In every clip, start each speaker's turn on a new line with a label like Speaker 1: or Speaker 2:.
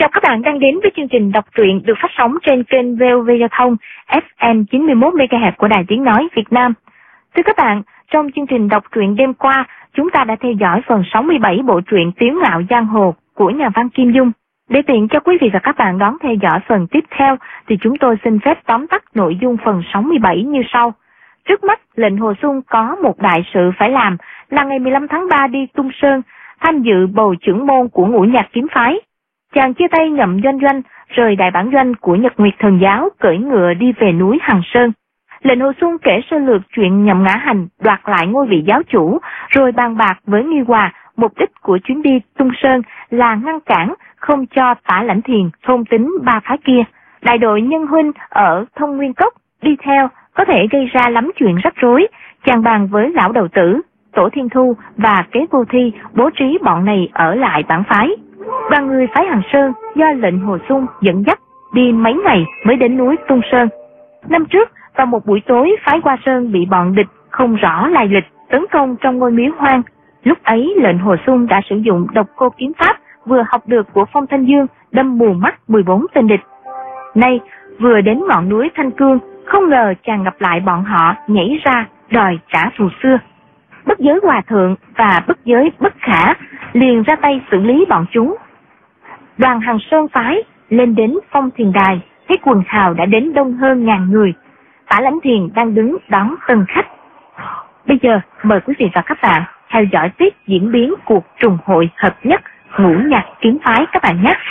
Speaker 1: Chào các bạn đang đến với chương trình đọc truyện được phát sóng trên kênh VOV Giao thông FM 91 MHz của Đài Tiếng nói Việt Nam. Thưa các bạn, trong chương trình đọc truyện đêm qua, chúng ta đã theo dõi phần 67 bộ truyện Tiếu ngạo giang hồ của nhà văn Kim Dung. Để tiện cho quý vị và các bạn đón theo dõi phần tiếp theo thì chúng tôi xin phép tóm tắt nội dung phần 67 như sau. Trước mắt, lệnh Hồ Xuân có một đại sự phải làm là ngày 15 tháng 3 đi Tung Sơn, tham dự bầu trưởng môn của Ngũ Nhạc Kiếm Phái. Chàng chia tay Nhậm Doanh Doanh, rời đại bản doanh của Nhật Nguyệt Thần Giáo, cưỡi ngựa đi về núi Hằng Sơn. Lệnh Hồ Xuân kể sơ lược chuyện Nhậm Ngã Hành đoạt lại ngôi vị giáo chủ, rồi bàn bạc với Nghi Hòa, mục đích của chuyến đi Tung Sơn là ngăn cản, không cho Tả Lãnh Thiền thôn tính ba phái kia. Đại đội nhân huynh ở Thông Nguyên Cốc đi theo có thể gây ra lắm chuyện rắc rối. Chàng bàn với lão đầu tử, Tổ Thiên Thu và Kế Vô Thi bố trí bọn này ở lại bản phái. Đoàn người phái Hằng Sơn do lệnh Hồ Xuân dẫn dắt đi mấy ngày mới đến núi Tung Sơn. Năm trước, vào một buổi tối, phái Hoa Sơn bị bọn địch không rõ lai lịch tấn công trong ngôi miếu hoang. Lúc ấy, lệnh Hồ Xuân đã sử dụng độc cô kiếm pháp vừa học được của Phong Thanh Dương, đâm mù mắt 14 tên địch. Nay, vừa đến ngọn núi Thanh Cương, không ngờ chàng gặp lại bọn họ nhảy ra đòi trả thù xưa. Bất giới hòa thượng và bất giới bất khả liền ra tay xử lý bọn chúng. Đoàn Hằng Sơn phái lên đến Phong Thiền Đài, thấy quần hào đã đến đông hơn 1000 người. Tả Lãnh Thiền đang đứng đón tân khách. Bây giờ mời quý vị và các bạn theo dõi tiếp diễn biến cuộc trùng hội hợp nhất Ngũ Nhạc Kiếm Phái các bạn nhé.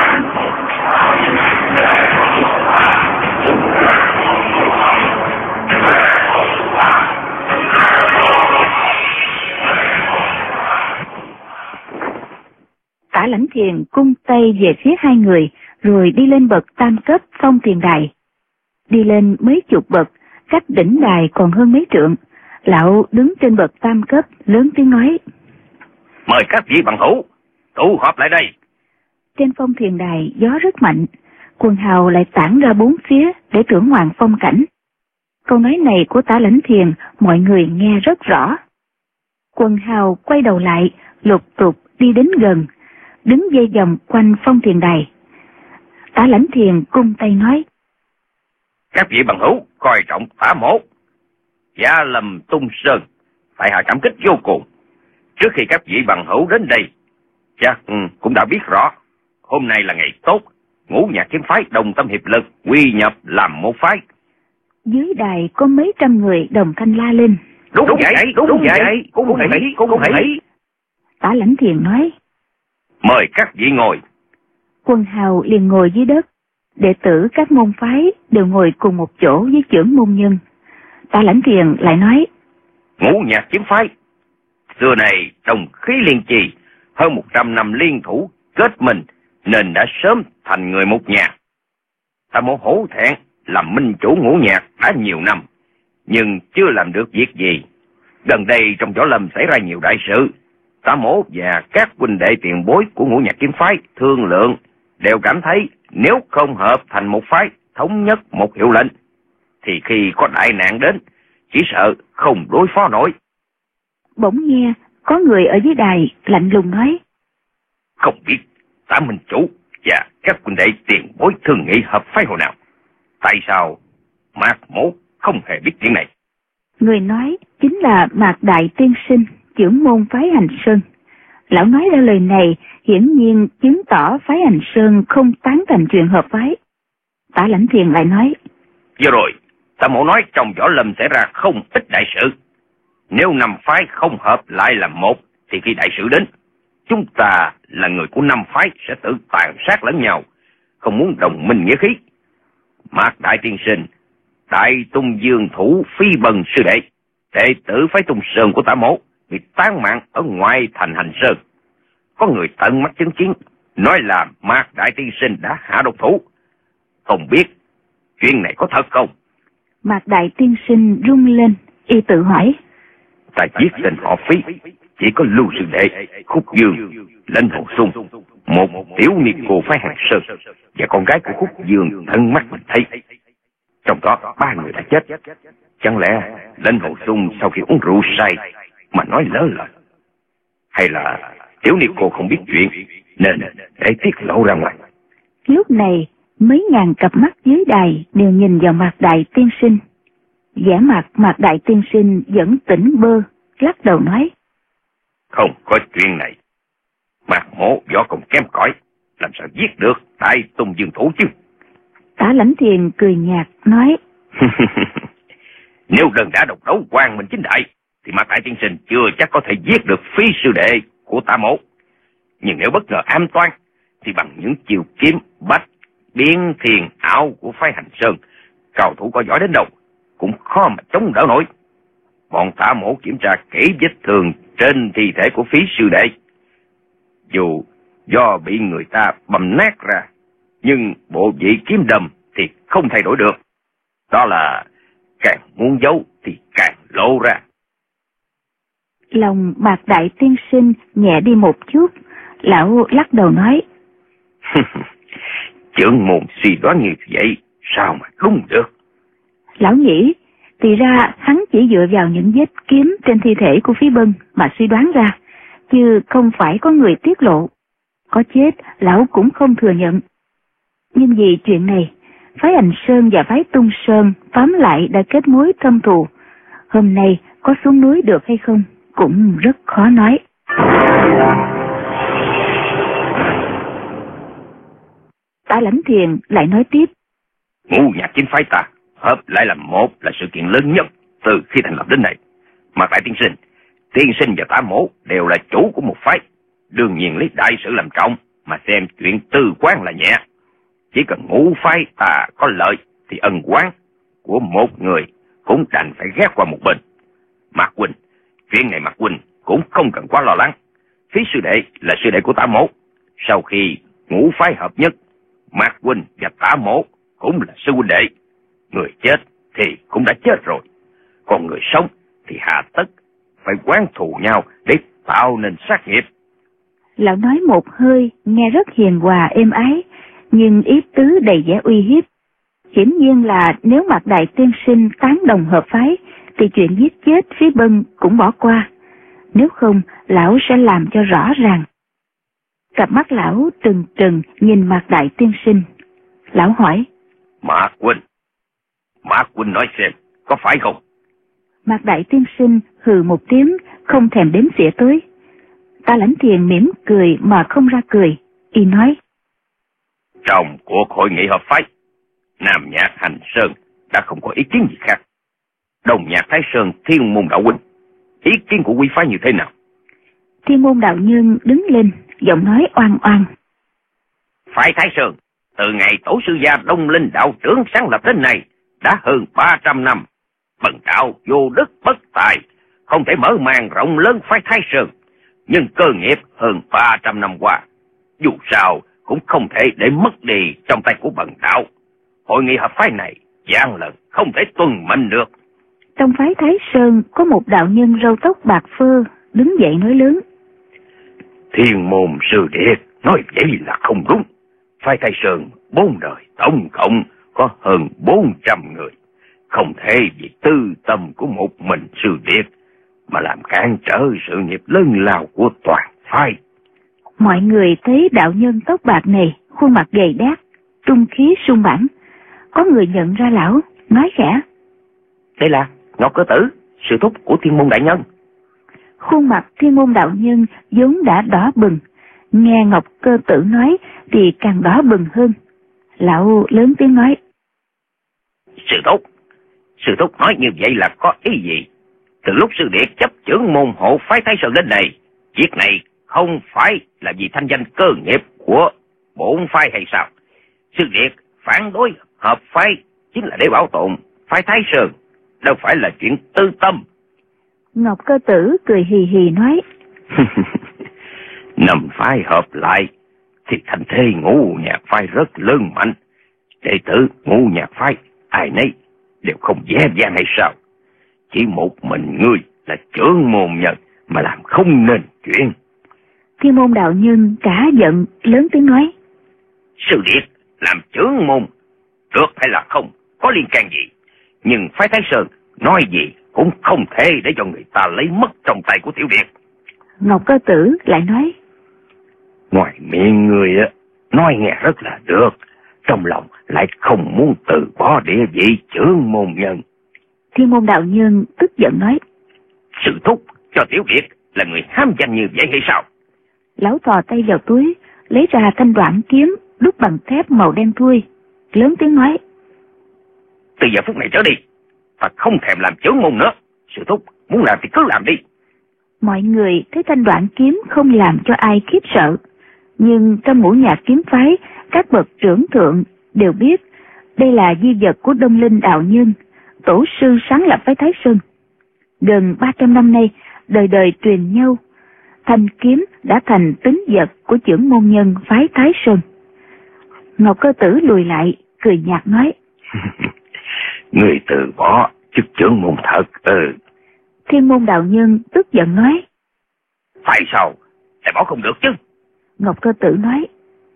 Speaker 1: Tả Lãnh Thiền cung tay về phía hai người, rồi đi lên bậc tam cấp Phong Thiền Đài. Đi lên mấy chục bậc, cách đỉnh đài còn hơn mấy trượng. Lão đứng trên bậc tam cấp, lớn tiếng nói:
Speaker 2: Mời các vị bằng hữu tụ họp lại đây.
Speaker 1: Trên Phong Thiền Đài gió rất mạnh, quần hào lại tản ra bốn phía để thưởng ngoạn phong cảnh. Câu nói này của Tả Lãnh Thiền mọi người nghe rất rõ. Quần hào quay đầu lại, lục tục đi đến gần, đứng dây vòng quanh Phong Thiền Đài. Tả Lãnh Thiền cung tay nói:
Speaker 2: Các vị bằng hữu coi trọng Tả Mỗ, Giá Lâm Tung Sơn, tại hạ cảm kích vô cùng. Trước khi các vị bằng hữu đến đây, chắc cũng đã biết rõ, hôm nay là ngày tốt, Ngũ Nhạc Kiếm Phái đồng tâm hiệp lực, quy nhập làm một phái.
Speaker 1: Dưới đài có mấy trăm người đồng thanh la lên:
Speaker 2: Đúng vậy, cũng hỷ.
Speaker 1: Tả Lãnh Thiền nói:
Speaker 2: Mời các vị ngồi.
Speaker 1: Quần hào liền ngồi dưới đất. Đệ tử các môn phái đều ngồi cùng một chỗ với chưởng môn nhân. Tả Lãnh Thiền lại nói:
Speaker 2: Ngũ Nhạc Kiếm Phái xưa này đồng khí liên trì, hơn 100 năm liên thủ kết minh nên đã sớm thành người một nhà. Tả Mỗ hổ thẹn làm minh chủ Ngũ Nhạc đã nhiều năm, nhưng chưa làm được việc gì. Gần đây trong võ lâm xảy ra nhiều đại sự, Tả Mỗ và các huynh đệ tiền bối của Ngũ Nhạc Kiếm Phái thương lượng, đều cảm thấy nếu không hợp thành một phái thống nhất một hiệu lệnh, thì khi có đại nạn đến, chỉ sợ không đối phó nổi.
Speaker 1: Bỗng nghe có người ở dưới đài lạnh lùng nói:
Speaker 2: Không biết Tả minh chủ và các huynh đệ tiền bối thương nghị hợp phái hồi nào? Tại sao Mạc Mỗ không hề biết chuyện này?
Speaker 1: Người nói chính là Mạc Đại Tiên Sinh, trưởng môn phái Hành Sơn. Lão nói ra lời này hiển nhiên chứng tỏ phái Hành Sơn không tán thành chuyện hợp phái. Tả Lãnh Thiền lại nói:
Speaker 2: Vừa rồi Tả Mỗ nói trong võ lâm xảy ra không ít đại sự. Nếu năm phái không hợp lại làm một, thì khi đại sự đến, chúng ta là người của năm phái sẽ tự tàn sát lẫn nhau, không muốn đồng minh nghĩa khí. Mạc Đại Tiên Sinh, Đại Tung Dương thủ Phi Bần sư đệ, đệ tử phái Tung Sơn của Tả Mỗ bị tán mạng ở ngoài thành Hành Sơn. Có người tận mắt chứng kiến, nói là Mạc Đại Tiên Sinh đã hạ độc thủ. Không biết chuyện này có thật không?
Speaker 1: Mạc Đại Tiên Sinh rung lên, y tự hỏi:
Speaker 2: Ta giết tên họ Phí, chỉ có Lưu sư đệ, Khúc Dương, Lệnh Hồ Xuân, một tiểu niệm cô phái Hàn Sơn và con gái của Khúc Dương thân mắt mình thấy. Trong đó 3 người đã chết. Chẳng lẽ Lệnh Hồ Xuân sau khi uống rượu say mà nói lỡ lời? Hay là tiểu niệm cô không biết chuyện nên để tiết lộ ra ngoài,
Speaker 3: Lúc này, mấy ngàn cặp mắt dưới đài đều nhìn vào Mạc Đại tiên sinh. Vẻ mặt Mạc Đại tiên sinh vẫn tỉnh bơ, lắc đầu nói:
Speaker 2: Không có chuyện này. Mạc Mỗ võ công kém cỏi, làm sao giết được Đại Tùng Dương thủ chứ?
Speaker 3: Tả Lãnh Thiền cười nhạt nói:
Speaker 2: Nếu đơn đã độc đấu quang minh chính đại, thì Mạc Đại tiên sinh chưa chắc có thể giết được Phí sư đệ của Tả Mỗ. Nhưng nếu bất ngờ ám toán, thì bằng những chiêu kiếm bách biến thiền ảo của phái Hành Sơn, cao thủ có giỏi đến đâu cũng khó mà chống đỡ nổi. Bọn Tả Mỗ kiểm tra kỹ vết thương trên thi thể của Phí sư đệ. Dù do bị người ta bầm nát ra, nhưng bộ vị kiếm đâm thì không thay đổi được. Đó là càng muốn giấu thì càng lộ ra.
Speaker 3: Lòng Mạc Đại tiên sinh nhẹ đi một chút, lão lắc đầu nói:
Speaker 2: Trưởng môn suy đoán như vậy sao mà đúng được?
Speaker 3: Lão nghĩ, thì ra hắn chỉ dựa vào những vết kiếm trên thi thể của Phí Bân mà suy đoán ra, chứ không phải có người tiết lộ. Có chết, lão cũng không thừa nhận. Nhưng vì chuyện này, phái Hành Sơn và phái Tung Sơn tóm lại đã kết mối thâm thù. Hôm nay có xuống núi được hay không cũng rất khó nói. Tả Lãnh Thiền lại nói tiếp:
Speaker 2: Ngũ nhạc chính phái ta hợp lại là một là sự kiện lớn nhất từ khi thành lập đến nay. Mà Đại tiên sinh và Tả Mỗ đều là chủ của một phái, đương nhiên lấy đại sự làm trọng, mà xem chuyện tư quan là nhẹ. Chỉ cần ngũ phái ta có lợi thì ân oán của một người cũng đành phải ghét qua một bên. Mạc huynh, chuyện này Mạc huynh cũng không cần quá lo lắng. Phí sư đệ là sư đệ của Tả Mỗ. Sau khi ngũ phái hợp nhất, Mạc huynh và Tả Mỗ cũng là sư huynh đệ. Người chết thì cũng đã chết rồi, còn người sống thì hà tất phải oán thù nhau để tạo nên sát nghiệp.
Speaker 3: Lão nói một hơi nghe rất hiền hòa êm ái, nhưng ý tứ đầy vẻ uy hiếp. Hiển nhiên là nếu Mạc Đại tiên sinh tán đồng hợp phái, thì chuyện giết chết Phí Bân cũng bỏ qua. Nếu không, lão sẽ làm cho rõ ràng. Cặp mắt lão trừng trừng nhìn Mạc Đại tiên sinh. Lão hỏi:
Speaker 2: Mạc huynh nói xem, có phải không?
Speaker 3: Mạc Đại tiên sinh hừ một tiếng, không thèm đếm xỉa tới. Tả Lãnh Thiền mỉm cười mà không ra cười, y nói:
Speaker 2: Trong cuộc hội nghị hợp phái, Nam Nhạc Hành Sơn đã không có ý kiến gì khác. Đông Nhạc Thái Sơn Thiên Môn đạo huynh, ý kiến của quý phái như thế nào?
Speaker 3: Thiên Môn đạo nhân đứng lên, giọng nói oan oan:
Speaker 2: Phái Thái Sơn từ ngày tổ sư gia Đông Linh đạo trưởng sáng lập đến nay đã hơn 300 năm. Bần đạo vô đức bất tài, không thể mở màn rộng lớn phái Thái Sơn. Nhưng cơ nghiệp hơn 300 năm qua, dù sao cũng không thể để mất đi trong tay của bần đạo. Hội nghị hợp phái này gian lận không thể tuân mệnh được.
Speaker 3: Trong phái Thái Sơn có một đạo nhân râu tóc bạc phơ đứng dậy nói lớn:
Speaker 2: Thiên Môn sư đệ nói vậy là không đúng. Phái Thái Sơn 4 đời tổng cộng có hơn 400 người, không thể vì tư tâm của một mình sư đệ mà làm cản trở sự nghiệp lớn lao của toàn phái.
Speaker 3: Mọi người thấy đạo nhân tóc bạc này khuôn mặt gầy đét, trung khí sung mãn. Có người nhận ra lão, nói khẽ:
Speaker 2: Đây là Ngọc Cơ Tử, sư thúc của Thiên Môn đại nhân.
Speaker 3: Khuôn mặt Thiên Môn đạo nhân vốn đã đỏ bừng, nghe Ngọc Cơ Tử nói thì càng đỏ bừng hơn. Lão lớn tiếng nói:
Speaker 2: Sư thúc nói như vậy là có ý gì? Từ lúc sư đệ chấp chưởng môn hộ phái Thái Sơn đến này, việc này không phải là vì thanh danh cơ nghiệp của bổn phái hay sao? Sư đệ phản đối hợp phái chính là để bảo tồn phái Thái Sơn, đâu phải là chuyện tư tâm.
Speaker 3: Ngọc Cơ Tử cười hì hì nói:
Speaker 2: Năm phái hợp lại thì thành thế Ngũ Nhạc phái rất lớn mạnh. Đệ tử Ngũ Nhạc phái ai nấy đều không dễ dàng hay sao? Chỉ một mình ngươi là trưởng môn nhân mà làm không nên chuyện.
Speaker 3: Thiên Môn đạo nhân cả giận lớn tiếng nói:
Speaker 2: Sư điệt làm trưởng môn được hay là không có liên can gì, nhưng phái Thái Sơn nói gì cũng không thể để cho người ta lấy mất trong tay của tiểu điệt.
Speaker 3: Ngọc Cơ Tử lại nói:
Speaker 2: Ngoài miệng người nói nghe rất là được, trong lòng lại không muốn từ bỏ địa vị trưởng môn nhân.
Speaker 3: Thiên môn đạo nhân tức giận nói:
Speaker 2: Sư thúc cho Tiểu Kiệt là người hám danh như vậy hay sao?
Speaker 3: Lão thò tay vào túi, lấy ra thanh đoạn kiếm đúc bằng thép màu đen thui, lớn tiếng nói:
Speaker 2: Từ giờ phút này trở đi, ta không thèm làm trưởng môn nữa. Sư thúc muốn làm thì cứ làm đi.
Speaker 3: Mọi người thấy thanh đoạn kiếm không làm cho ai khiếp sợ, nhưng trong ngũ nhạc kiếm phái, các bậc trưởng thượng đều biết đây là di vật của Đông Linh đạo nhân, tổ sư sáng lập phái Thái Sơn. Gần 300 năm nay, đời đời truyền nhau, thanh kiếm đã thành tín vật của trưởng môn nhân phái Thái Sơn. Ngọc Cơ Tử lùi lại, cười nhạt nói:
Speaker 2: Người từ bỏ chức trưởng môn thật.
Speaker 3: Thiên môn đạo nhân tức giận nói:
Speaker 2: Tại sao lại bỏ không được chứ?
Speaker 3: Ngọc Cơ Tử nói: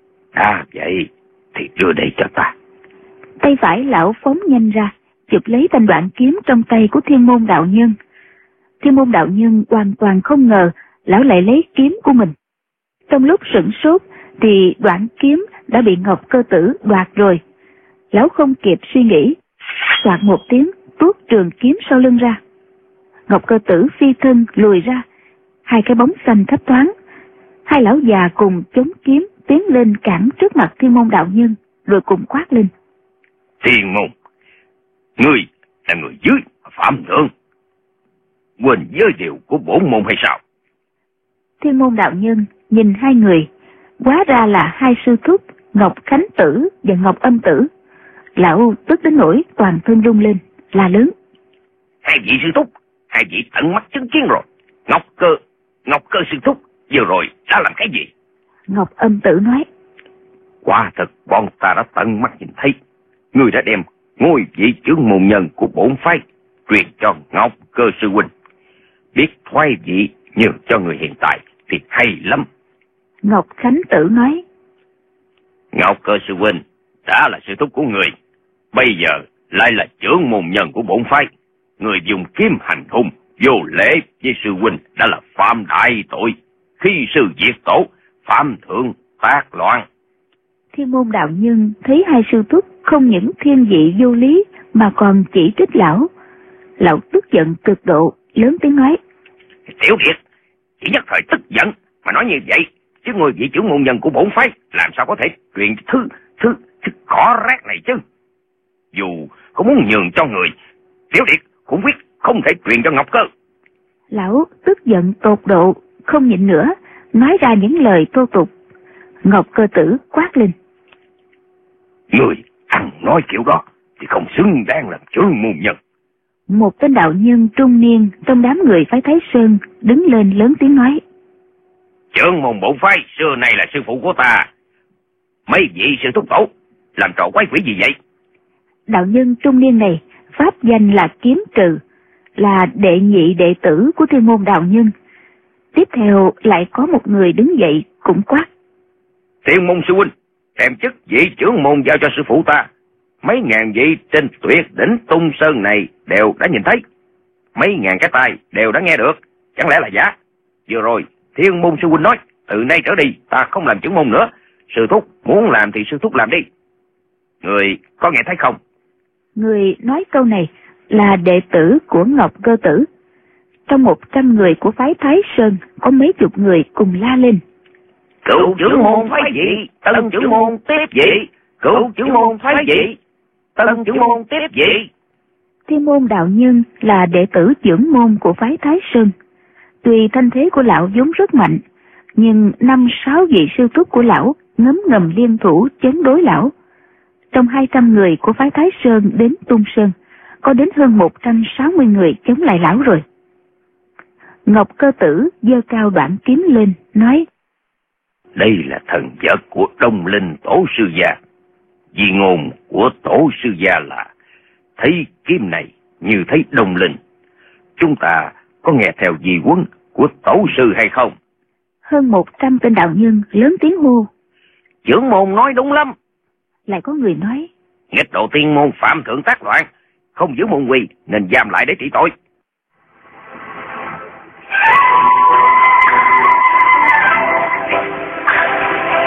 Speaker 2: Vậy thì đưa đây cho ta.
Speaker 3: Tay phải lão phóng nhanh ra, chụp lấy thanh đoạn kiếm trong tay của thiên môn đạo nhân. Thiên môn đạo nhân hoàn toàn không ngờ lão lại lấy kiếm của mình. Trong lúc sửng sốt thì đoạn kiếm đã bị Ngọc Cơ Tử đoạt rồi. Lão không kịp suy nghĩ, soạt một tiếng tuốt trường kiếm sau lưng ra. Ngọc Cơ Tử phi thân lùi ra, hai cái bóng xanh thấp thoáng. Hai lão già cùng chống kiếm tiến lên cản trước mặt thiên môn đạo nhân, rồi cùng quát lên:
Speaker 2: Thiên môn, ngươi là người dưới phạm thượng, quên giới điều của bổn môn hay sao?
Speaker 3: Thiên môn đạo nhân nhìn hai người, hóa ra là hai sư thúc Ngọc Khánh Tử và Ngọc Âm Tử. Lão tức đến nỗi toàn thân rung lên, la lớn:
Speaker 2: Hai vị sư thúc, hai vị tận mắt chứng kiến rồi. Ngọc Cơ sư thúc vừa rồi đã làm cái gì?
Speaker 3: Ngọc Âm Tử nói:
Speaker 2: Quả thật bọn ta đã tận mắt nhìn thấy, ngươi đã đem ngôi vị trưởng môn nhân của bổn phái truyền cho Ngọc Cơ sư huynh. Biết thoái vị nhường cho người hiện tại thì hay lắm.
Speaker 3: Ngọc Khánh Tử nói:
Speaker 2: Ngọc Cơ sư huynh đã là sư thúc của người, bây giờ lại là trưởng môn nhân của bổn phái. Người dùng kiếm hành hung, vô lễ với sư huynh đã là phạm đại tội, khi sư diệt tổ, phạm thượng tác loạn.
Speaker 3: Thiên môn đạo nhân thấy hai sư thúc không những thiên vị vô lý mà còn chỉ trích lão. Lão tức giận cực độ, lớn tiếng nói:
Speaker 2: Tiểu Kiệt, chỉ nhất thời tức giận mà nói như vậy, chứ ngôi vị trưởng môn nhân của bổn phái làm sao có thể truyền thứ cỏ rác này chứ? Dù có muốn nhường cho người, Tiểu Kiệt cũng quyết không thể truyền cho Ngọc Cơ.
Speaker 3: Lão tức giận tột độ, không nhịn nữa, nói ra những lời thô tục. Ngọc Cơ Tử quát lên:
Speaker 2: Người ăn nói kiểu đó thì không xứng đáng làm trưởng môn nhân.
Speaker 3: Một tên đạo nhân trung niên trong đám người phái Thái Sơn đứng lên lớn tiếng nói:
Speaker 2: Trưởng môn bổn phái xưa nay là sư phụ của ta, mấy vị sư thúc tổ làm trò quái quỷ gì vậy?
Speaker 3: Đạo nhân trung niên này pháp danh là Kiếm Trừ, là đệ nhị đệ tử của thiên môn đạo nhân. Tiếp theo lại có một người đứng dậy cũng quát:
Speaker 2: Thiên môn sư huynh, đem chức vị trưởng môn giao cho sư phụ ta. Mấy ngàn vị trên tuyệt đỉnh Tung Sơn này đều đã nhìn thấy, mấy ngàn cái tai đều đã nghe được, chẳng lẽ là giả? Vừa rồi Thiên môn sư huynh nói, từ nay trở đi ta không làm trưởng môn nữa, sư thúc muốn làm thì sư thúc làm đi. Người có nghe thấy không?
Speaker 3: Người nói câu này là đệ tử của Ngọc Cơ Tử. Trong 100 người của phái Thái Sơn có mấy chục người cùng la lên:
Speaker 2: Cựu trưởng môn phái vị, tân trưởng môn tiếp vị, cựu trưởng môn phái vị, tân trưởng môn tiếp vị.
Speaker 3: Thiên môn đạo nhân là đệ tử trưởng môn của phái Thái Sơn. Tuy thanh thế của lão vốn rất mạnh, nhưng 5-6 vị sư thúc của lão ngấm ngầm liên thủ chống đối lão. Trong 200 người của phái Thái Sơn đến Tung Sơn, có đến hơn 160 người chống lại lão rồi. Ngọc Cơ Tử giơ cao đoạn kiếm lên, nói:
Speaker 2: Đây là thần vật của Đông Linh tổ sư gia. Di ngôn của tổ sư gia là thấy kiếm này như thấy Đông Linh. Chúng ta có nghe theo di huấn của tổ sư hay không?
Speaker 3: Hơn 100 tên đạo nhân lớn tiếng hô:
Speaker 2: Trưởng môn nói đúng lắm.
Speaker 3: Lại có người nói:
Speaker 2: Nghịch độ tiên môn phạm thượng tác loạn, không giữ môn quy nên giam lại để trị tội.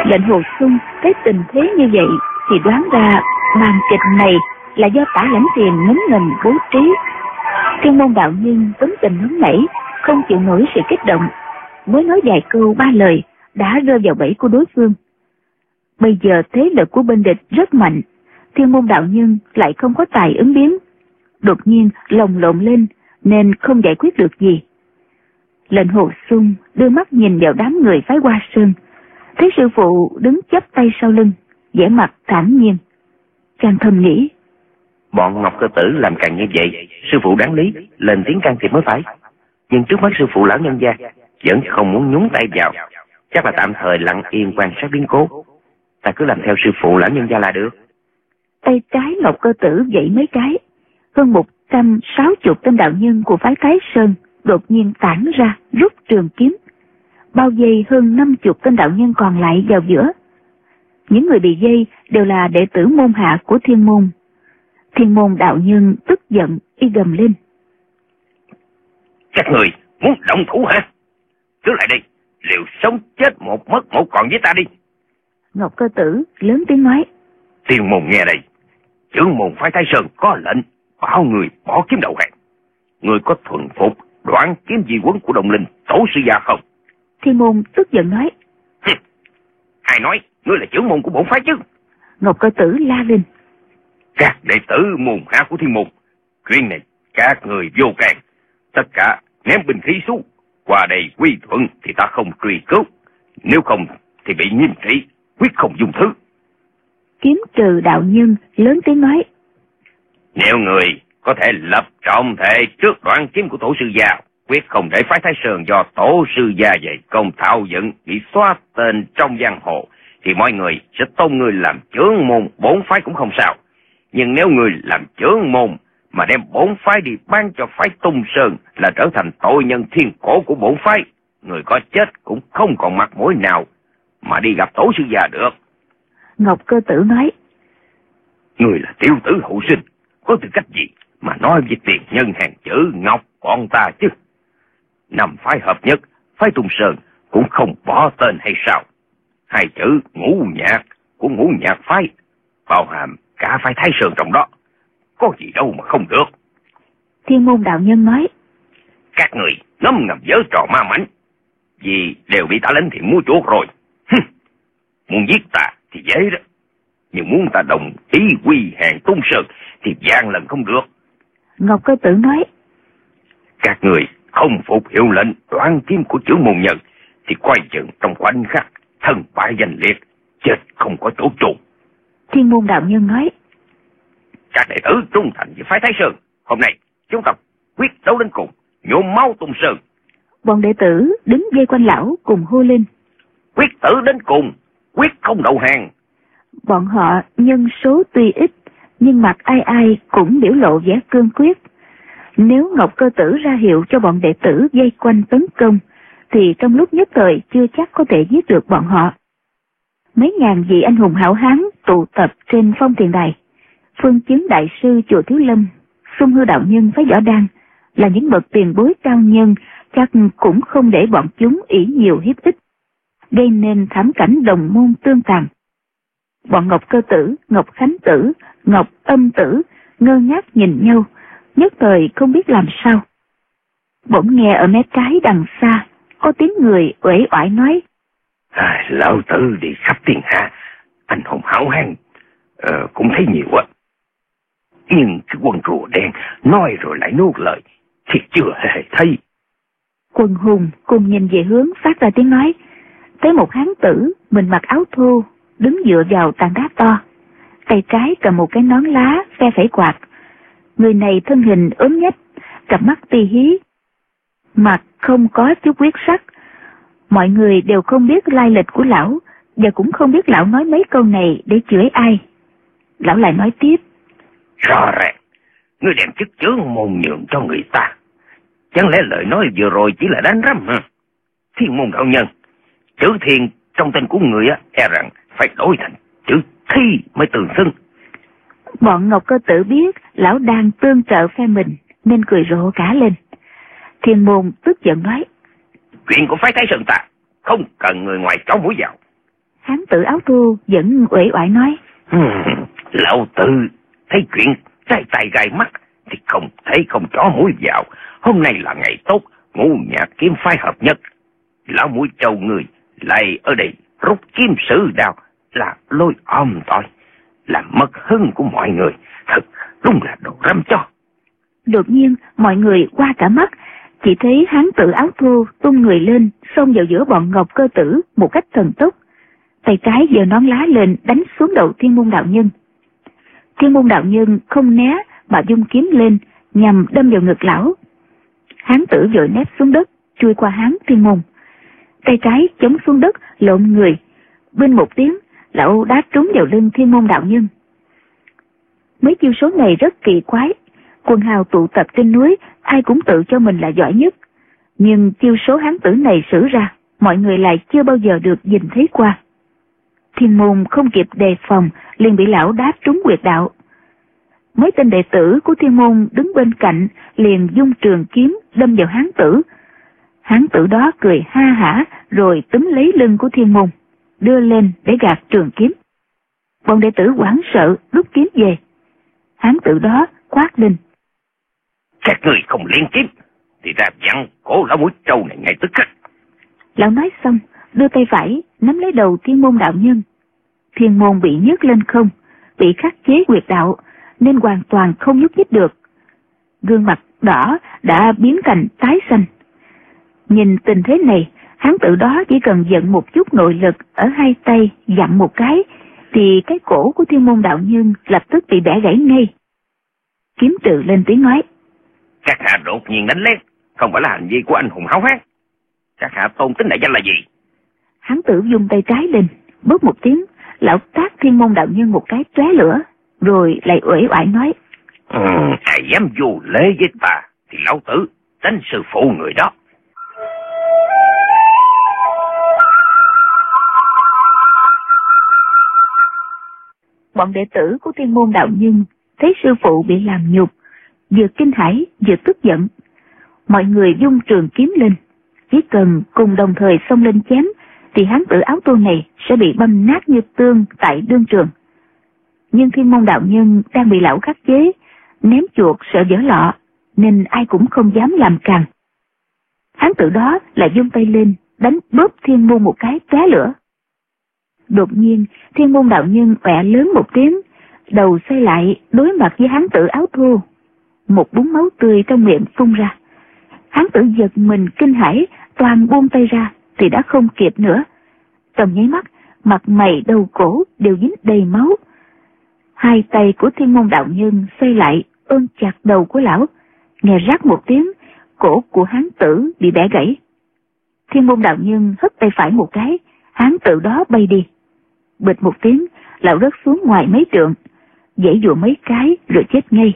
Speaker 3: Lệnh Hồ Xuân thấy tình thế như vậy thì đoán ra màn kịch này là do Tả Lãnh Thiền ngấm ngầm bố trí. Thiên Môn đạo nhân tính tình nóng nảy, không chịu nổi sự kích động, mới nói vài câu ba lời đã rơi vào bẫy của đối phương. Bây giờ thế lực của bên địch rất mạnh, Thiên Môn đạo nhân lại không có tài ứng biến, đột nhiên lồng lộn lên nên không giải quyết được gì. Lệnh Hồ Xuân đưa mắt nhìn vào đám người phái Hoa Sơn, thấy sư phụ đứng chắp tay sau lưng, vẻ mặt thản nhiên. Chàng thầm nghĩ,
Speaker 2: bọn Ngọc Cơ Tử làm càng như vậy, sư phụ đáng lý lên tiếng can thiệp mới phải. Nhưng trước mắt sư phụ lão nhân gia vẫn không muốn nhúng tay vào, chắc là tạm thời lặng yên quan sát biến cố. Ta cứ làm theo sư phụ lão nhân gia là được.
Speaker 3: Tay trái Ngọc Cơ Tử vẫy mấy cái, hơn 160 tên đạo nhân của phái Thái Sơn đột nhiên tản ra rút trường kiếm, bao vây hơn 50 tên đạo nhân còn lại vào giữa. Những người bị dây đều là đệ tử môn hạ của Thiên Môn. Thiên Môn đạo nhân tức giận y gầm lên,
Speaker 2: các người muốn động thủ hả? Cứ lại đây, liệu sống chết một mất một còn với ta đi.
Speaker 3: Ngọc Cơ Tử lớn tiếng nói,
Speaker 2: Thiên Môn nghe đây, trưởng môn phái Thái Sơn có lệnh bảo người bỏ kiếm đầu hàng. Người có thuần phục Đoạn Kiếm di huấn của Đồng Linh tổ sư gia không?
Speaker 3: Thiên Môn tức giận nói,
Speaker 2: ai nói ngươi là trưởng môn của bổn phái chứ?
Speaker 3: Ngọc Cơ Tử la lên,
Speaker 2: các đệ tử môn hạ của Thiên Môn, chuyện này các người vô can, tất cả ném binh khí xuống, qua đây quy thuận thì ta không truy cứu, nếu không thì bị nghiêm trị, quyết không dung thứ.
Speaker 3: Kiếm Trừ đạo nhân lớn tiếng nói,
Speaker 2: nếu người có thể lập trọng thể trước Đoạn Kiếm của tổ sư gia, quyết không để phái Thái Sơn do tổ sư gia dày công thao dựng bị xóa tên trong giang hồ, thì mọi người sẽ tôn người làm trưởng môn bổn phái cũng không sao. Nhưng nếu người làm trưởng môn mà đem bổn phái đi ban cho phái Tung Sơn, là trở thành tội nhân thiên cổ của bổn phái, người có chết cũng không còn mặt mũi nào mà đi gặp tổ sư gia được.
Speaker 3: Ngọc Cơ Tử nói,
Speaker 2: người là tiểu tử hậu sinh, có tư cách gì mà nói về tiền nhân hàng chữ Ngọc bọn ta chứ? Năm phái hợp nhất, phái Tung Sơn cũng không bỏ tên hay sao? Hai chữ Ngũ Nhạc của Ngũ Nhạc phái bao hàm cả phái Thái Sơn trong đó, có gì đâu mà không được.
Speaker 3: Thiên Môn đạo nhân nói,
Speaker 2: các người ngấm ngầm giở trò ma mảnh, vì đều bị Tả Lãnh Thiện mua chuộc rồi. Muốn giết ta thì dễ đó, nhưng muốn ta đồng ý quy hàng Tung Sơn thì vạn lần không được.
Speaker 3: Ngọc Cơ Tử nói,
Speaker 2: các người không phục hiệu lệnh Đoạn Kiếm của trưởng môn nhân thì quay chừng trong khoảnh khắc thân bại danh liệt, chết không có chỗ trốn.
Speaker 3: Thiên Môn đạo nhân nói,
Speaker 2: các đệ tử trung thành với phái Thái Sơn, hôm nay chúng ta quyết đấu đến cùng, nhuộm máu Tung Sơn.
Speaker 3: Bọn đệ tử đứng dây quanh lão cùng hô lên,
Speaker 2: quyết tử đến cùng, quyết không đầu hàng.
Speaker 3: Bọn họ nhân số tuy ít, nhưng mặt ai ai cũng biểu lộ vẻ cương quyết. Nếu Ngọc Cơ Tử ra hiệu cho bọn đệ tử dây quanh tấn công, thì trong lúc nhất thời chưa chắc có thể giết được bọn họ. Mấy ngàn vị anh hùng hảo hán tụ tập trên phong thiền đài. Phương Chứng đại sư chùa Thiếu Lâm, Xung Hư đạo nhân phái Võ Đăng là những bậc tiền bối cao nhân, chắc cũng không để bọn chúng ỷ nhiều hiếp ít, gây nên thảm cảnh đồng môn tương tàn. Bọn Ngọc Cơ Tử, Ngọc Khánh Tử, Ngọc Âm Tử ngơ ngác nhìn nhau, nhất thời không biết làm sao. Bỗng nghe ở mé trái đằng xa có tiếng người uể oải nói,
Speaker 2: lão tử đi khắp thiên hạ, anh hùng hảo hán cũng thấy nhiều á, nhưng cái quân rùa đen nói rồi lại nuốt lời thì chưa hề thấy.
Speaker 3: Quần hùng cùng nhìn về hướng phát ra tiếng nói, thấy một hán tử mình mặc áo thô đứng dựa vào tảng đá to, tay trái cầm một cái nón lá phe phẩy quạt. Người này thân hình ốm nhách, cặp mắt ti hí, mặt không có chút huyết sắc. Mọi người đều không biết lai lịch của lão, và cũng không biết lão nói mấy câu này để chửi ai. Lão lại nói tiếp,
Speaker 2: rõ ràng ngươi đem chức trưởng môn nhượng cho người ta, chẳng lẽ lời nói vừa rồi chỉ là đánh rắm hả? Thiên Môn đạo nhân, chữ Thiên trong tên của người á, e rằng phải đổi thành chữ Thi mới tương xứng.
Speaker 3: Bọn Ngọc Cơ Tử biết lão đang tương trợ phe mình nên cười rộ cả lên. Thiên Môn tức giận nói,
Speaker 2: chuyện của phái Thái Sơn ta không cần người ngoài cáo mũi vào.
Speaker 3: Hán tử áo thô vẫn uể oải nói:
Speaker 2: Lão Tử thấy chuyện trai tay gai mắt thì không thấy không chó mũi vào. Hôm nay là ngày tốt, Ngũ Nhạc kiếm phái hợp nhất. Lão mũi trâu người lại ở đây rút kiếm sử đao là lôi tội, làm mất hứng của mọi người. Thật đúng là đồ răm cho.
Speaker 3: Đột nhiên mọi người qua cả mắt, chỉ thấy hán tử áo thô tung người lên, xông vào giữa bọn Ngọc Cơ Tử một cách thần tốc. Tay trái giơ nón lá lên đánh xuống đầu Thiên Môn đạo nhân. Thiên Môn đạo nhân không né mà vung kiếm lên nhằm đâm vào ngực lão. Hán tử vội nép xuống đất, chui qua hán Thiên Môn. Tay trái chống xuống đất lộn người, bên một tiếng lão đá trúng vào lưng Thiên Môn đạo nhân. Mấy chiêu số này rất kỳ quái. Quần hào tụ tập trên núi, ai cũng tự cho mình là giỏi nhất. Nhưng chiêu số hán tử này sử ra, mọi người lại chưa bao giờ được nhìn thấy qua. Thiên Môn không kịp đề phòng, liền bị lão đá trúng huyệt đạo. Mấy tên đệ tử của Thiên Môn đứng bên cạnh, liền dung trường kiếm đâm vào hán tử. Hán tử đó cười ha hả, rồi túm lấy lưng của Thiên Môn, đưa lên để gạt trường kiếm. Bọn đệ tử hoảng sợ rút kiếm về. Hán tử đó quát lên:
Speaker 2: Các người không liên kiếm thì ra dặn cổ lão mũi trâu này ngay tức khắc.
Speaker 3: Lão nói xong, đưa tay phải nắm lấy đầu Thiên Môn đạo nhân. Thiên Môn bị nhấc lên không, bị khắc chế huyệt đạo nên hoàn toàn không nhúc nhích được. Gương mặt đỏ đã biến thành tái xanh. Nhìn tình thế này, hán tử đó chỉ cần vận một chút nội lực ở hai tay dặn một cái thì cái cổ của Thiên Môn đạo nhân lập tức bị bẻ gãy ngay. Kiếm Trừ lên tiếng nói:
Speaker 2: Các hạ đột nhiên đánh lén, không phải là hành vi của anh hùng háo hán. Các hạ tôn tính đại danh là gì?
Speaker 3: Hán tử dùng tay trái lên, bóp một tiếng, lão tát Thiên Môn đạo nhân một cái tóe lửa, rồi lại uể oải nói:
Speaker 2: Ai dám vô lễ với ta thì lão tử đánh sư phụ người đó.
Speaker 3: Bọn đệ tử của Thiên Môn đạo nhân thấy sư phụ bị làm nhục, vừa kinh hãi vừa tức giận. Mọi người dung trường kiếm lên, chỉ cần cùng đồng thời xông lên chém thì hán tử áo tô này sẽ bị băm nát như tương tại đương trường. Nhưng Thiên Môn đạo nhân đang bị lão khắc chế, ném chuột sợ vỡ lọ, nên ai cũng không dám làm càng. Hán tử đó lại vung tay lên đánh bóp Thiên Môn một cái tóe lửa. Đột nhiên Thiên Môn đạo nhân ọe lớn một tiếng, đầu xoay lại đối mặt với hán tử áo thô. Một búng máu tươi trong miệng phun ra. Hán tử giật mình kinh hãi, toàn buông tay ra thì đã không kịp nữa. Trong nháy mắt, mặt mày đầu cổ đều dính đầy máu. Hai tay của Thiên Môn đạo nhân xoay lại ôm chặt đầu của lão. Nghe rắc một tiếng, cổ của hán tử bị bẻ gãy. Thiên Môn đạo nhân hất tay phải một cái, hán tử đó bay đi. Bịch một tiếng, lão rớt xuống ngoài mấy trượng, giãy giụa mấy cái rồi chết ngay.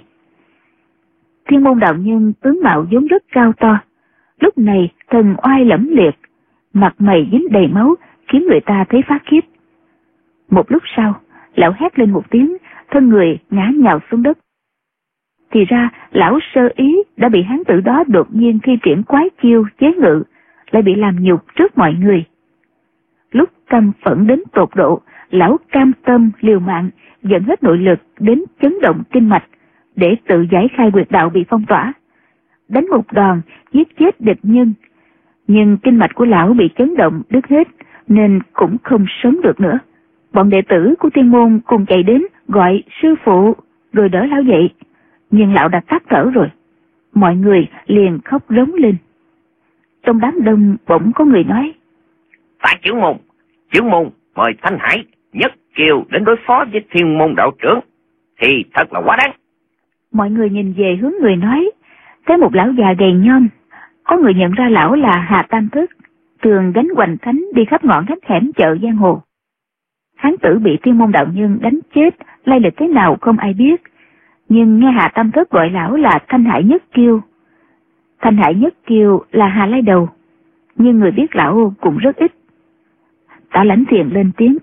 Speaker 3: Thiên Môn đạo nhân tướng mạo vốn rất cao to, lúc này thần oai lẫm liệt, mặt mày dính đầy máu khiến người ta thấy phát khiếp. Một lúc sau, lão hét lên một tiếng, thân người ngã nhào xuống đất. Thì ra lão sơ ý đã bị hán tử đó đột nhiên thi triển quái chiêu chế ngự, lại bị làm nhục trước mọi người. Lúc căm phẫn đến tột độ, lão cam tâm liều mạng dẫn hết nội lực đến chấn động kinh mạch để tự giải khai huyệt đạo bị phong tỏa, đánh một đòn giết chết địch nhân. Nhưng kinh mạch của lão bị chấn động đứt hết nên cũng không sống được nữa. Bọn đệ tử của Thiên Môn cùng chạy đến gọi sư phụ rồi đỡ lão dậy, nhưng lão đã tắt thở rồi. Mọi người liền khóc rống lên. Trong đám đông bỗng có người nói:
Speaker 2: Tại trưởng môn mời Thanh Hải, Nhất Kiều đến đối phó với Thiên Môn đạo trưởng thì thật là quá đáng.
Speaker 3: Mọi người nhìn về hướng người nói, thấy một lão già gầy nhom. Có người nhận ra lão là Hà Tam Thức, thường gánh hoành thánh đi khắp ngõ ngách hẻm chợ giang hồ. Hán tử bị Thiên Môn đạo nhân đánh chết, lai lịch thế nào không ai biết, nhưng nghe Hà Tam Thức gọi lão là Thanh Hải Nhất Kiêu. Thanh Hải Nhất Kiêu là Hà Lai Đầu, nhưng người biết lão cũng rất ít. Tả Lãnh Thiền lên tiếng: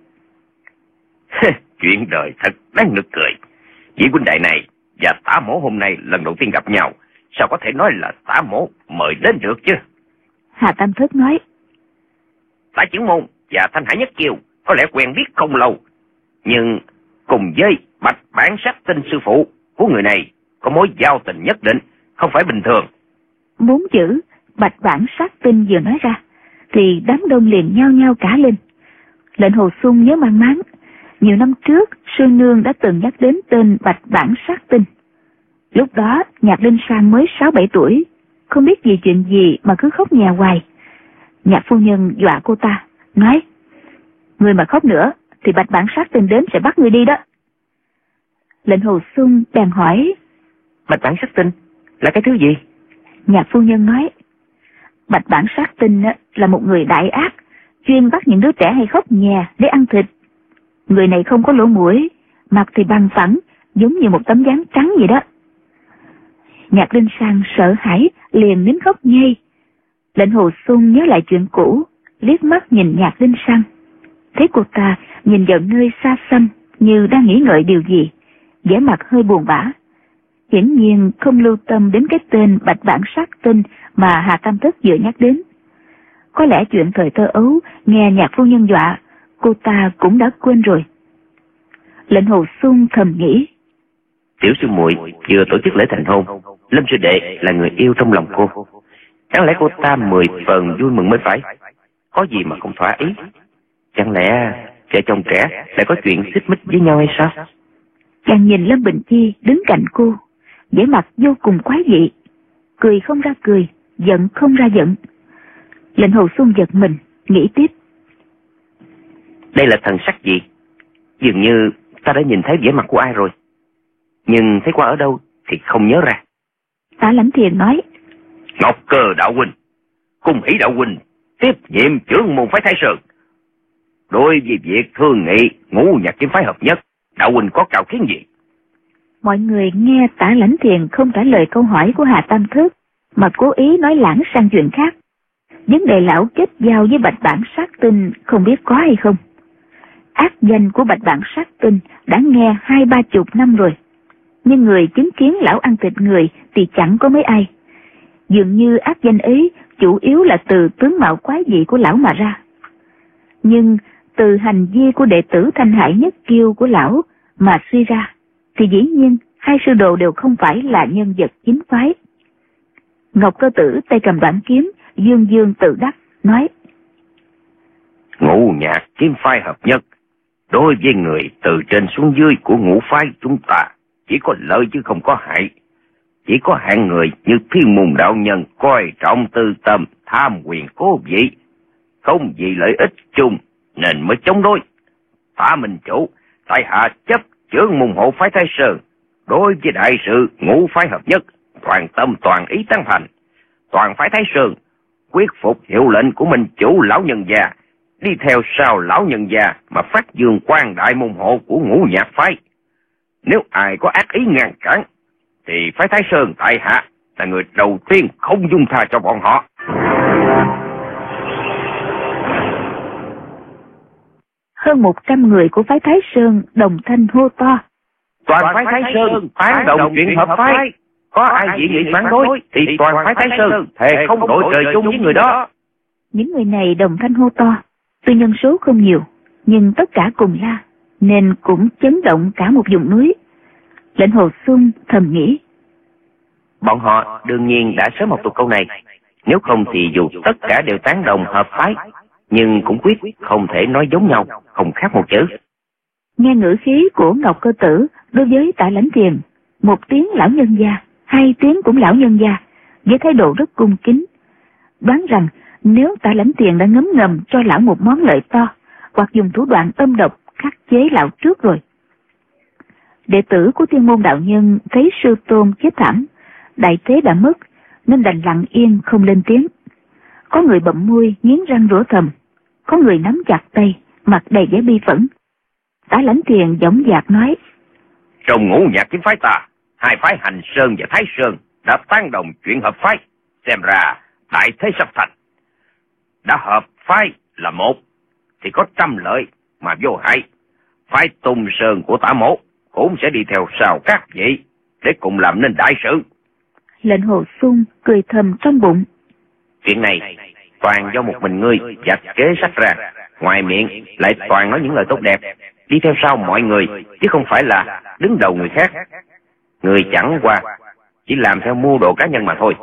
Speaker 2: Chuyện đời thật đáng nực cười. Vị huynh đệ này và Tả Mỗ hôm nay lần đầu tiên gặp nhau, sao có thể nói là Tả Mỗ mời đến được chứ?
Speaker 3: Hà Tam Thức nói:
Speaker 2: Tả trưởng môn và Thanh Hải Nhất Kiều có lẽ quen biết không lâu, nhưng cùng với Bạch Bản Sát Tinh sư phụ của người này có mối giao tình nhất định, không phải bình thường.
Speaker 3: 4 chữ Bạch Bản Sát Tinh vừa nói ra thì đám đông liền nhao nhao cả lên. Lệnh Hồ Xuân nhớ mang máng, nhiều năm trước sư nương đã từng nhắc đến tên Bạch Bản Sát Tinh. Lúc đó Nhạc Linh Sang mới 6-7 tuổi, không biết gì chuyện gì mà cứ khóc nhè hoài. Nhạc phu nhân dọa cô ta, nói: "Người mà khóc nữa thì Bạch Bản Sát Tinh đến sẽ bắt người đi đó." Lệnh Hồ Xuân bèn hỏi:
Speaker 2: Bạch Bản Sát Tinh là cái thứ gì?
Speaker 3: Nhạc phu nhân nói: Bạch Bản Sát Tinh là một người đại ác, chuyên bắt những đứa trẻ hay khóc nhè để ăn thịt. Người này không có lỗ mũi, mặt thì bằng phẳng, giống như một tấm dáng trắng vậy đó. Nhạc Linh Sang sợ hãi liền nín khóc nhây. Lệnh Hồ Xuân nhớ lại chuyện cũ, liếc mắt nhìn Nhạc Linh Sang, thấy cô ta nhìn vào nơi xa xăm như đang nghĩ ngợi điều gì, vẻ mặt hơi buồn bã. Hiển nhiên không lưu tâm đến cái tên Bạch Bản Sát Tinh mà Hà Tam Thất vừa nhắc đến. Có lẽ chuyện thời thơ ấu nghe Nhạc phu nhân dọa, cô ta cũng đã quên rồi. Lệnh Hồ Xuân thầm nghĩ:
Speaker 2: Tiểu sư muội vừa tổ chức lễ thành hôn, Lâm sư đệ là người yêu trong lòng cô, đáng lẽ cô ta 10 phần vui mừng mới phải, có gì mà không thỏa ý? Chẳng lẽ vợ chồng trẻ lại có chuyện xích mích với nhau hay sao?
Speaker 3: Chàng nhìn Lâm Bình Chi đứng cạnh cô, vẻ mặt vô cùng quái dị, cười không ra cười, giận không ra giận. Lệnh Hồ Xuân giật mình, nghĩ tiếp:
Speaker 2: Đây là thần sắc gì? Dường như ta đã nhìn thấy vẻ mặt của ai rồi, nhưng thấy qua ở đâu thì không nhớ ra.
Speaker 3: Tả Lãnh Thiền nói:
Speaker 2: Ngọc Cơ đạo huynh, Cung Hỷ đạo huynh tiếp nhiệm trưởng môn phái Thái Sơn. Đối với việc thương nghị Ngũ Nhạc Kiếm phái hợp nhất, đạo huynh có cao kiến gì?
Speaker 3: Mọi người nghe Tả Lãnh Thiền không trả lời câu hỏi của Hà Tam Thất, mà cố ý nói lãng sang chuyện khác. Vấn đề lão kết giao với Bạch Bản Sát Tinh không biết có hay không. Ác danh của Bạch Bản Sát Tinh đã nghe 20-30 năm rồi, nhưng người chứng kiến lão ăn thịt người thì chẳng có mấy ai. Dường như ác danh ấy chủ yếu là từ tướng mạo quái dị của lão mà ra. Nhưng từ hành vi của đệ tử Thanh Hải Nhất Kiêu của lão mà suy ra, thì dĩ nhiên hai sư đồ đều không phải là nhân vật chính phái. Ngọc Cơ Tử tay cầm đoạn kiếm, dương dương tự đắc, nói:
Speaker 2: Ngũ Nhạc Kiếm phái hợp nhất, đối với người từ trên xuống dưới của ngũ phái chúng ta chỉ có lợi chứ không có hại. Chỉ có hạng người như Thiên Môn đạo nhân coi trọng tư tâm, tham quyền cố vị, không vì lợi ích chung nên mới chống đối. Tả Minh Chủ, tại hạ chấp trưởng môn hộ phái Thái Sơn, đối với đại sự ngũ phái hợp nhất toàn tâm toàn ý tán thành. Toàn phái Thái Sơn quyết phục hiệu lệnh của Minh Chủ lão nhân gia, đi theo sau lão nhân gia mà phát dương quang đại môn hộ của Ngũ Nhạc phái. Nếu ai có ác ý ngăn cản thì phái Thái Sơn tại hạ là người đầu tiên không dung tha cho bọn họ.
Speaker 3: Hơn 100 người của phái Thái Sơn đồng thanh hô to:
Speaker 2: Toàn phái Thái Sơn tán đồng chuyện hợp phái. Có ai dị nghị phản đối thì toàn phái Thái Sơn thề không đội trời chung với người đó.
Speaker 3: Những người này đồng thanh hô to, tuy nhân số không nhiều, nhưng tất cả cùng la, nên cũng chấn động cả một vùng núi. Lệnh Hồ Xuân thầm nghĩ:
Speaker 2: Bọn họ đương nhiên đã sớm học thuộc câu này, nếu không thì dù tất cả đều tán đồng hợp phái, nhưng cũng quyết không thể nói giống nhau, không khác một chữ.
Speaker 3: Nghe ngữ khí của Ngọc Cơ Tử đối với Tả Lãnh Thiền, 1 tiếng lão nhân gia, 2 tiếng cũng lão nhân gia, với thái độ rất cung kính, đoán rằng nếu Tả Lãnh Thiền đã ngấm ngầm cho lão một món lợi to, hoặc dùng thủ đoạn âm độc khắc chế lão trước rồi. Đệ tử của Thiên Môn đạo nhân thấy sư tôn chết thảm, đại thế đã mất, nên đành lặng yên không lên tiếng. Có người bậm môi nghiến răng rủa thầm, có người nắm chặt tay, mặt đầy vẻ bi phẫn. Tả Lãnh Thiền dõng dạc nói:
Speaker 2: Trong Ngũ Nhạc Kiếm phái ta, 2 phái Hành Sơn và Thái Sơn đã tán đồng chuyện hợp phái, xem ra đại thế sắp thành. Đã hợp phái là một thì có trăm lợi mà vô hại. Phái Tùng Sơn của Tả Mỗ cũng sẽ đi theo sau các vị để cùng làm nên đại sự.
Speaker 3: Lệnh Hồ Xuân cười thầm trong bụng:
Speaker 2: Chuyện này toàn do một mình ngươi vạch kế sách ra, ngoài miệng lại toàn nói những lời tốt đẹp, đi theo sau mọi người, chứ không phải là đứng đầu người khác. Người chẳng qua chỉ làm theo mưu đồ cá nhân mà thôi.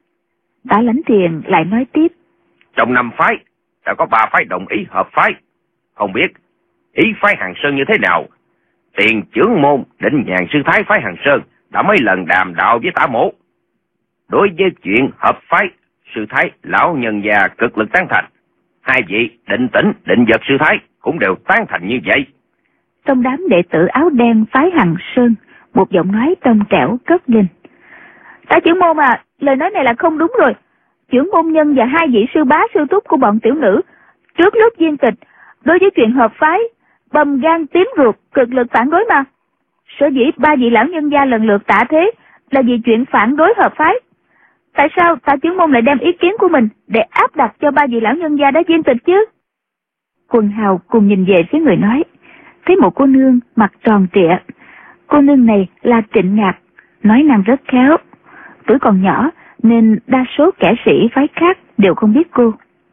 Speaker 3: Tả Lãnh Thiền lại nói tiếp.
Speaker 2: Trong 5 phái, đã có 3 phái đồng ý hợp phái. Không biết ý phái Hàng Sơn như thế nào? Tiền trưởng môn Định Nhàn sư thái phái Hàng Sơn đã mấy lần đàm đạo với Tả Mỗ. Đối với chuyện hợp phái, sư thái lão nhân già cực lực tán thành. 2 vị Định Tĩnh, Định Vật sư thái cũng đều tán thành như vậy.
Speaker 3: Trong đám đệ tử áo đen phái Hàng Sơn, một giọng nói trong trẻo cất lên. Tả trưởng môn à, lời nói này là không đúng rồi. Trưởng môn nhân và 2 vị sư bá sư túc của bọn tiểu nữ trước lúc viên tịch, đối với chuyện hợp phái, bầm gan tím ruột, cực lực phản đối mà. Sở dĩ 3 vị lão nhân gia lần lượt tạ thế là vì chuyện phản đối hợp phái. Tại sao Tả trưởng môn lại đem ý kiến của mình để áp đặt cho 3 vị lão nhân gia đã viên tịch chứ? Quần hào cùng nhìn về phía người nói, thấy một cô nương mặt tròn trịa. Cô nương này là Trịnh Ngạc, nói năng rất khéo. Tuổi còn nhỏ nên đa số kẻ sĩ phái khác đều không biết cô.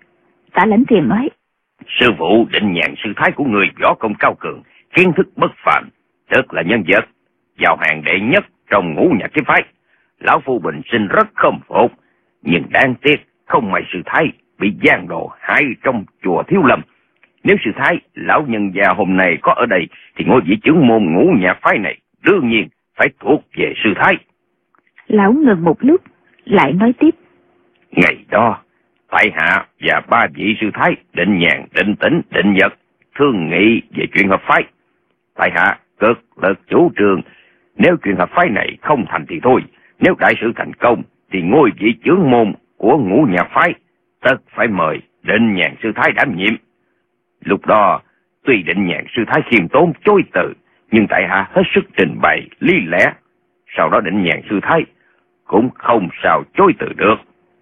Speaker 3: Tả Lãnh Thiền nói,
Speaker 2: sư phụ Định Nhàn sư thái của người võ công cao cường, kiến thức bất phàm, tức là nhân vật vào hàng đệ nhất trong ngũ nhạc kiếm phái. Lão phu bình sinh rất khâm phục, nhưng đáng tiếc không may sư thái bị giang đồ hại trong chùa Thiếu Lâm. Nếu sư thái lão nhân già hôm nay có ở đây thì ngôi vị trưởng môn ngũ nhạc phái này đương nhiên phải thuộc về sư thái.
Speaker 3: Lão ngừng một lúc lại nói tiếp,
Speaker 2: ngày đó tại hạ và 3 vị sư thái Định Nhàn, Định Tĩnh, Định Vật thương nghị về chuyện hợp phái. Tại hạ cực lực chủ trương, nếu chuyện hợp phái này không thành thì thôi, nếu đại sự thành công thì ngôi vị trưởng môn của ngũ nhạc phái tất phải mời Định Nhàn sư thái đảm nhiệm. Lúc đó tuy Định Nhàn sư thái khiêm tốn chối từ, nhưng tại hạ hết sức trình bày lý lẽ, sau đó Định Nhàn sư thái cũng không sao chối từ được.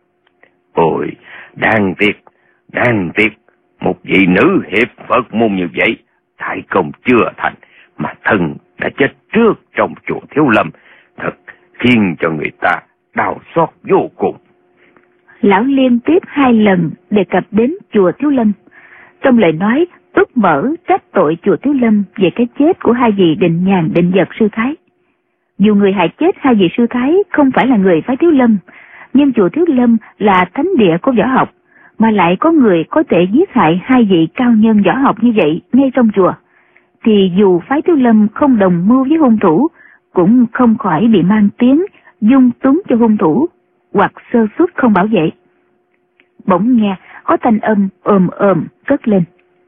Speaker 2: Ôi, đáng tiếc, một vị nữ hiệp Phật môn như vậy, đại công chưa thành, mà thân đã chết trước trong chùa Thiếu Lâm, thật khiến cho người ta đau xót vô cùng.
Speaker 3: Lão liên tiếp 2 lần đề cập đến chùa Thiếu Lâm. Trong lời nói, ước mở trách tội chùa Thiếu Lâm về cái chết của 2 vị Định Nhàn, Định Vật sư thái. Dù người hại chết 2 vị sư thái không phải là người phái Thiếu Lâm, nhưng chùa Thiếu Lâm là thánh địa của võ học, mà lại có người có thể giết hại 2 vị cao nhân võ học như vậy ngay trong chùa, thì dù phái Thiếu Lâm không đồng mưu với hung thủ, cũng không khỏi bị mang tiếng dung túng cho hung thủ hoặc sơ suất không bảo vệ. Bỗng nghe có thanh âm ồm cất lên.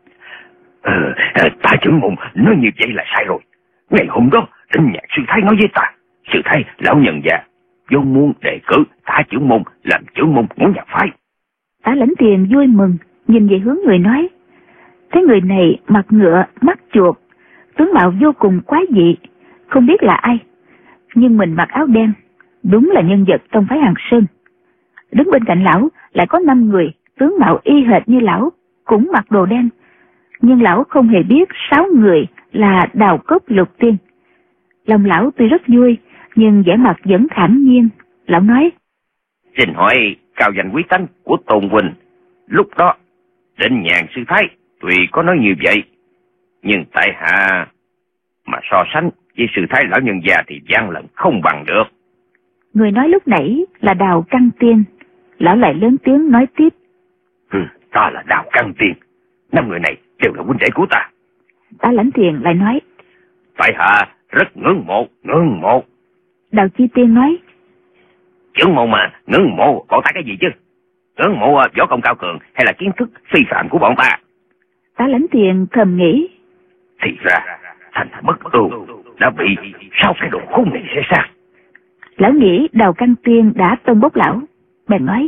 Speaker 2: Tả trưởng môn nói như vậy là sai rồi. Ngày hôm đó Định Nhàn sư thái nói với ta, sư thái lão nhân già vốn muốn đề cử Tả trưởng môn làm trưởng môn ngũ nhạc phái.
Speaker 3: Tả Lãnh Thiền vui mừng nhìn về hướng người nói, thấy người này mặt ngựa mắt chuột, tướng mạo vô cùng quái dị, không biết là ai, nhưng mình mặc áo đen, đúng là nhân vật trong phái Hàng Sơn. Đứng bên cạnh lão lại có 5 người tướng mạo y hệt như lão, cũng mặc đồ đen, nhưng lão không hề biết 6 người là Đào Cốc Lục Tiên. Lòng lão tuy rất vui, nhưng vẻ mặt vẫn thản nhiên. Lão nói,
Speaker 2: xin hỏi cao danh quý tánh của Tôn huynh. Lúc đó Định Nhàn sư thái tuy có nói như vậy, nhưng tại hạ mà so sánh với sư thái lão nhân già thì gian lận không bằng được.
Speaker 3: Người nói lúc nãy là Đào Căn Tiên. Lão lại lớn tiếng nói tiếp,
Speaker 2: ta là Đào Căn Tiên, 5 người này đều là huynh đệ của ta.
Speaker 3: Tả Lãnh Thiền lại nói,
Speaker 2: tại hạ rất ngưỡng mộ.
Speaker 3: Đào Chi Tiên nói,
Speaker 2: trưởng môn mà ngưỡng mộ bọn ta cái gì chứ? Ngưỡng mộ võ công cao cường hay là kiến thức phi phạm của bọn ta?
Speaker 3: Tả Lãnh Thiền thầm nghĩ,
Speaker 2: thì ra thành bất ưu đã bị 6 cái đồ khốn này xé xác.
Speaker 3: Lão nghĩ Đào Căn Tiên đã tông bốc lão, bèn nói,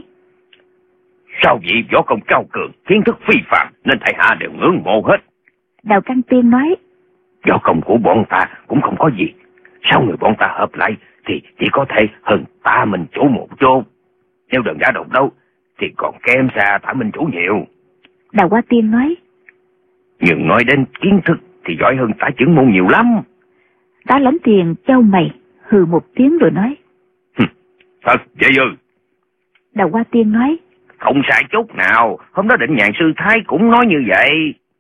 Speaker 2: sao vị võ công cao cường, kiến thức phi phạm nên tại hạ đều ngưỡng mộ hết.
Speaker 3: Đào Căn Tiên nói,
Speaker 2: võ công của bọn ta cũng không có gì, 6 người bọn ta hợp lại thì chỉ có thể hơn ta mình chủ một chút. Nếu đừng đã độc đấu thì còn kém xa ta mình chủ nhiều.
Speaker 3: Đào Hoa Tiên nói,
Speaker 2: nhưng nói đến kiến thức thì giỏi hơn Tả trưởng môn nhiều lắm.
Speaker 3: Tả Lãnh Thiền chau mày hừ một tiếng rồi nói,
Speaker 2: thật vậy ư?
Speaker 3: Đào Hoa Tiên nói,
Speaker 2: không sai chút nào, hôm đó Định Nhàn sư thái cũng nói như vậy.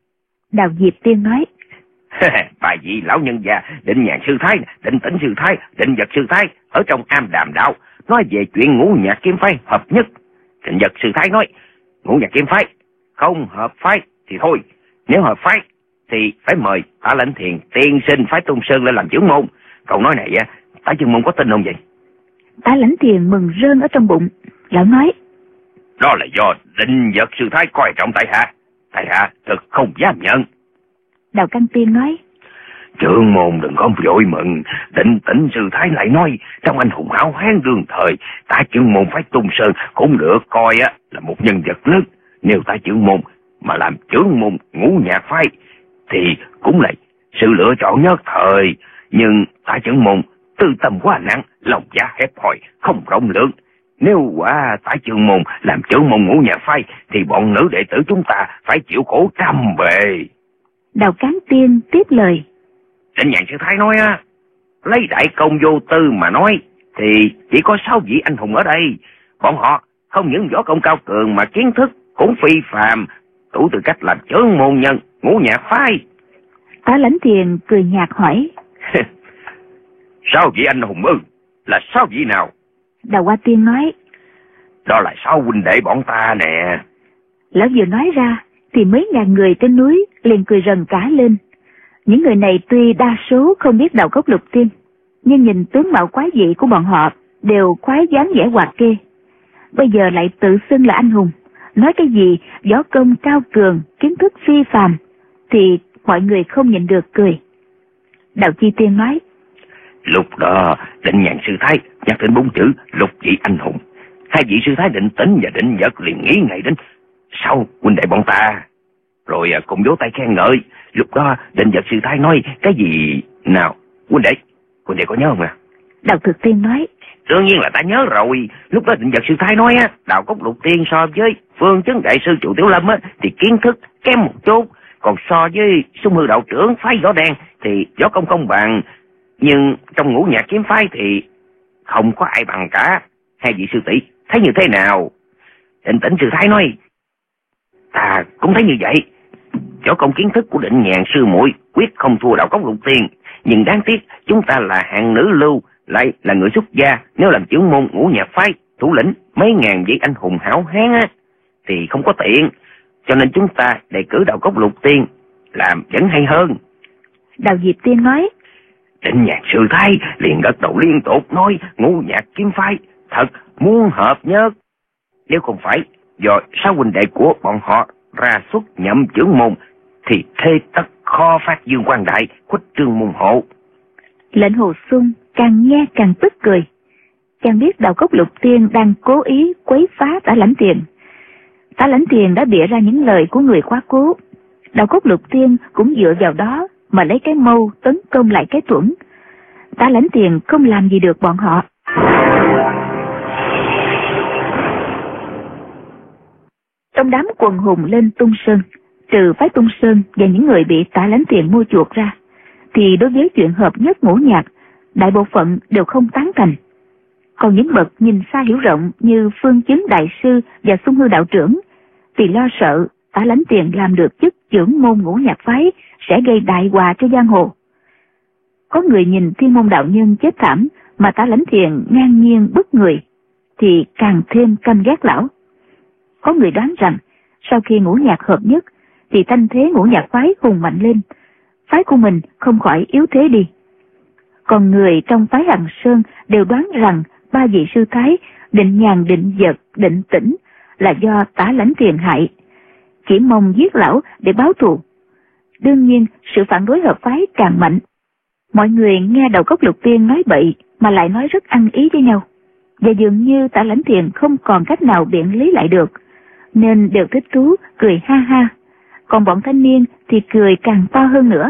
Speaker 3: Đào Diệp Tiên nói.
Speaker 2: Bài vị lão nhân già Định Nhàn sư thái, Định Tĩnh sư thái, Định Vật sư thái ở trong Am Đàm Đạo nói về chuyện ngũ nhạc kiếm phái hợp nhất. Định Vật sư thái nói ngũ nhạc kiếm phái không hợp phái thì thôi, nếu hợp phái thì phải mời Tả Lãnh Thiền tiên sinh phái Tung Sơn lên làm trưởng môn. Câu nói này Tả trưởng môn có tin không vậy?
Speaker 3: Tả Lãnh Thiền mừng rơn ở trong bụng. Lão nói,
Speaker 2: đó là do Định Vật sư thái coi trọng tại hạ thực không dám nhận.
Speaker 3: Đào Căn Tiên nói,
Speaker 2: trưởng môn đừng có vội mừng. Định Tĩnh sư thái lại nói trong anh hùng hảo hán đương thời, Tả trưởng môn phái Tung Sơn cũng được coi là một nhân vật lớn. Nếu Tả trưởng môn mà làm trưởng môn ngũ nhạc phái thì cũng là sự lựa chọn nhất thời. Nhưng Tả trưởng môn tư tâm quá nặng, lòng dạ hẹp hòi, không rộng lượng. Nếu quả Tả trưởng môn làm trưởng môn ngũ nhạc phái thì bọn nữ đệ tử chúng ta phải chịu khổ trăm bề.
Speaker 3: Đào Cán Tiên tiếp lời,
Speaker 2: Định Nhàn sư thái nói lấy đại công vô tư mà nói thì chỉ có 6 vị anh hùng ở đây. Bọn họ không những võ công cao cường mà kiến thức cũng phi phàm, đủ tư cách làm trưởng môn nhân ngũ nhạc phái.
Speaker 3: Tả Lãnh Thiền cười nhạt hỏi,
Speaker 2: 6 vị anh hùng là 6 vị nào?
Speaker 3: Đào Hoa Tiên nói,
Speaker 2: đó là 6 huynh đệ bọn ta nè.
Speaker 3: Lão vừa nói ra thì mấy ngàn người trên núi liền cười rần cả lên. Những người này tuy đa số không biết Đào Cốc Lục Tiên, nhưng nhìn tướng mạo quái dị của bọn họ đều quái dáng vẻ hoạt kê. Bây giờ lại tự xưng là anh hùng, nói cái gì võ công cao cường, kiến thức phi phàm, thì mọi người không nhịn được cười. Đào Chi Tiên nói,
Speaker 2: lúc đó Định Nhàn sư thái nhắc đến 4 chữ lục vị anh hùng, 2 vị sư thái Định Tĩnh và Định Vật liền nghĩ ngay đến 6 huynh đệ bọn ta, rồi cùng vỗ tay khen ngợi. Lúc đó Định Vật sư thái nói cái gì nào? Huynh đệ có nhớ không à?
Speaker 3: Đào Thực Tiên nói,
Speaker 2: đương nhiên là ta nhớ rồi. Lúc đó Định Vật sư thái nói Đào Cốc Lục Tiên so với Phương Chấn đại sư Trụ Tiểu Lâm thì kiến thức kém một chút, còn so với Xung Hư đạo trưởng phái Võ Đen thì võ công không bằng. Nhưng trong ngũ nhạc kiếm phái thì không có ai bằng cả. 2 vị sư tỷ thấy như thế nào? Định Tĩnh sư thái nói, ta cũng thấy như vậy. Võ công kiến thức của Định Nhàn sư muội quyết không thua Đào Cốc Lục Tiên, nhưng đáng tiếc chúng ta là hạng nữ lưu, lại là người xuất gia, nếu làm trưởng môn ngũ nhạc phái, thủ lĩnh mấy ngàn vị anh hùng hảo hán thì không có tiện, cho nên chúng ta đề cử Đào Cốc Lục Tiên làm vẫn hay hơn.
Speaker 3: Đào Diệp Tiên nói,
Speaker 2: Định Nhàn sư thái liền gật đầu liên tục nói ngũ nhạc kiếm phái thật muốn hợp nhất. Nếu không phải do 6 huynh đệ của bọn họ ra xuất nhậm trưởng môn thì thế tất kho phát dương quang đại, khuếch trương môn hộ.
Speaker 3: Lệnh Hồ Xuân càng nghe càng tức cười. Chàng biết Đào Cốc Lục Tiên đang cố ý quấy phá Tả Lãnh Thiền. Tả Lãnh Thiền đã bịa ra những lời của người quá cố. Đào Cốc Lục Tiên cũng dựa vào đó mà lấy cái mâu tấn công lại cái tuẫn. Tả Lãnh Thiền không làm gì được bọn họ. Trong đám quần hùng lên Tung Sơn, trừ phái Tung Sơn và những người bị Tả Lãnh Thiền mua chuộc ra, thì đối với chuyện hợp nhất ngũ nhạc, đại bộ phận đều không tán thành. Còn những bậc nhìn xa hiểu rộng như Phương Chấn đại sư và Xung Hư đạo trưởng thì lo sợ Tả Lãnh Thiền làm được chức trưởng môn ngũ nhạc phái sẽ gây đại họa cho giang hồ. Có người nhìn Thiên Môn đạo nhân chết thảm mà Tả Lãnh Thiền ngang nhiên bức người thì càng thêm căm ghét lão. Có người đoán rằng sau khi ngũ nhạc hợp nhất thì thanh thế ngũ nhạc phái hùng mạnh lên, phái của mình không khỏi yếu thế đi. Còn người trong phái Hằng Sơn đều đoán rằng 3 vị sư thái Định Nhàn, Định Vật, Định Tĩnh là do Tả Lãnh Thiền hại, chỉ mong giết lão để báo thù. Đương nhiên sự phản đối hợp phái càng mạnh. Mọi người nghe Đào Cốc Lục Tiên nói bậy mà lại nói rất ăn ý với nhau, và dường như Tả Lãnh Thiền không còn cách nào biện lý lại được, nên đều thích thú cười ha ha. Còn bọn thanh niên thì cười càng to hơn nữa.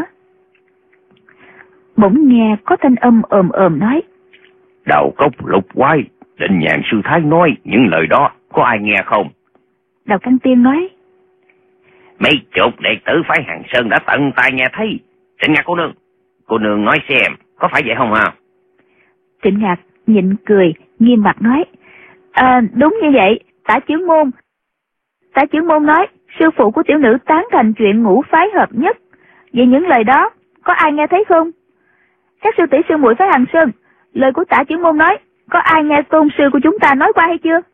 Speaker 3: Bỗng nghe có thanh âm ồm ồm nói,
Speaker 2: Đào Cốc Lục quái, Định Nhàn sư thái nói những lời đó có ai nghe không?
Speaker 3: Đào Căn Tiên nói,
Speaker 2: mấy chục đệ tử phái Hằng Sơn đã tận tai nghe thấy. Trịnh Ngạc cô nương nói xem có phải vậy không hả?
Speaker 3: Trịnh Ngạc nhịn cười nghiêm mặt nói, đúng như vậy. Tả trưởng môn nói sư phụ của tiểu nữ tán thành chuyện ngũ phái hợp nhất. Vậy những lời đó có ai nghe thấy không? Các sư tỷ sư muội phái Hằng Sơn, lời của Tả Chưởng Môn nói, có ai nghe tôn sư của chúng ta nói qua hay chưa?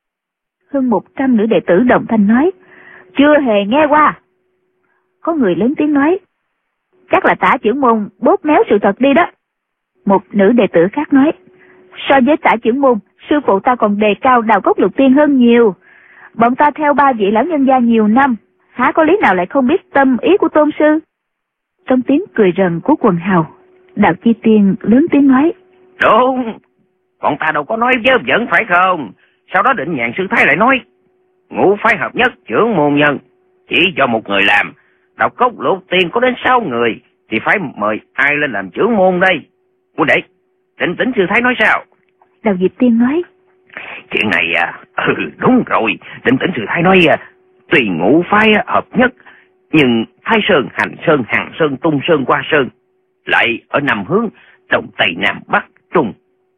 Speaker 3: Hơn 100 nữ đệ tử đồng thanh nói, chưa hề nghe qua. Có người lớn tiếng nói, chắc là Tả Chưởng Môn bóp méo sự thật đi đó. Một nữ đệ tử khác nói, so với Tả Chưởng Môn, sư phụ ta còn đề cao Đào Cốc Lục Tiên hơn nhiều. Bọn ta theo 3 vị lão nhân gia nhiều năm, há có lý nào lại không biết tâm ý của tôn sư? Trong tiếng cười rần của quần hào, Đào Chi Tiên lớn tiếng nói,
Speaker 2: đúng, bọn ta đâu có nói vớ vẩn phải không? Sau đó Định Nhàn sư thái lại nói, ngũ phái hợp nhất trưởng môn nhân chỉ do một người làm, Đào Cốc Lục Tiên có đến 6 người, thì phải mời ai lên làm trưởng môn đây? Ủa đệ, Định Tĩnh sư thái nói sao?
Speaker 3: Đào Diệp Tiên nói,
Speaker 2: chuyện này đúng rồi, Định Tĩnh sư thái nói tùy ngũ phái hợp nhất, nhưng Thái Sơn, Hành Sơn, Hằng Sơn, Tung Sơn, Hoa Sơn lại ở năm hướng đông tây nam bắc trung,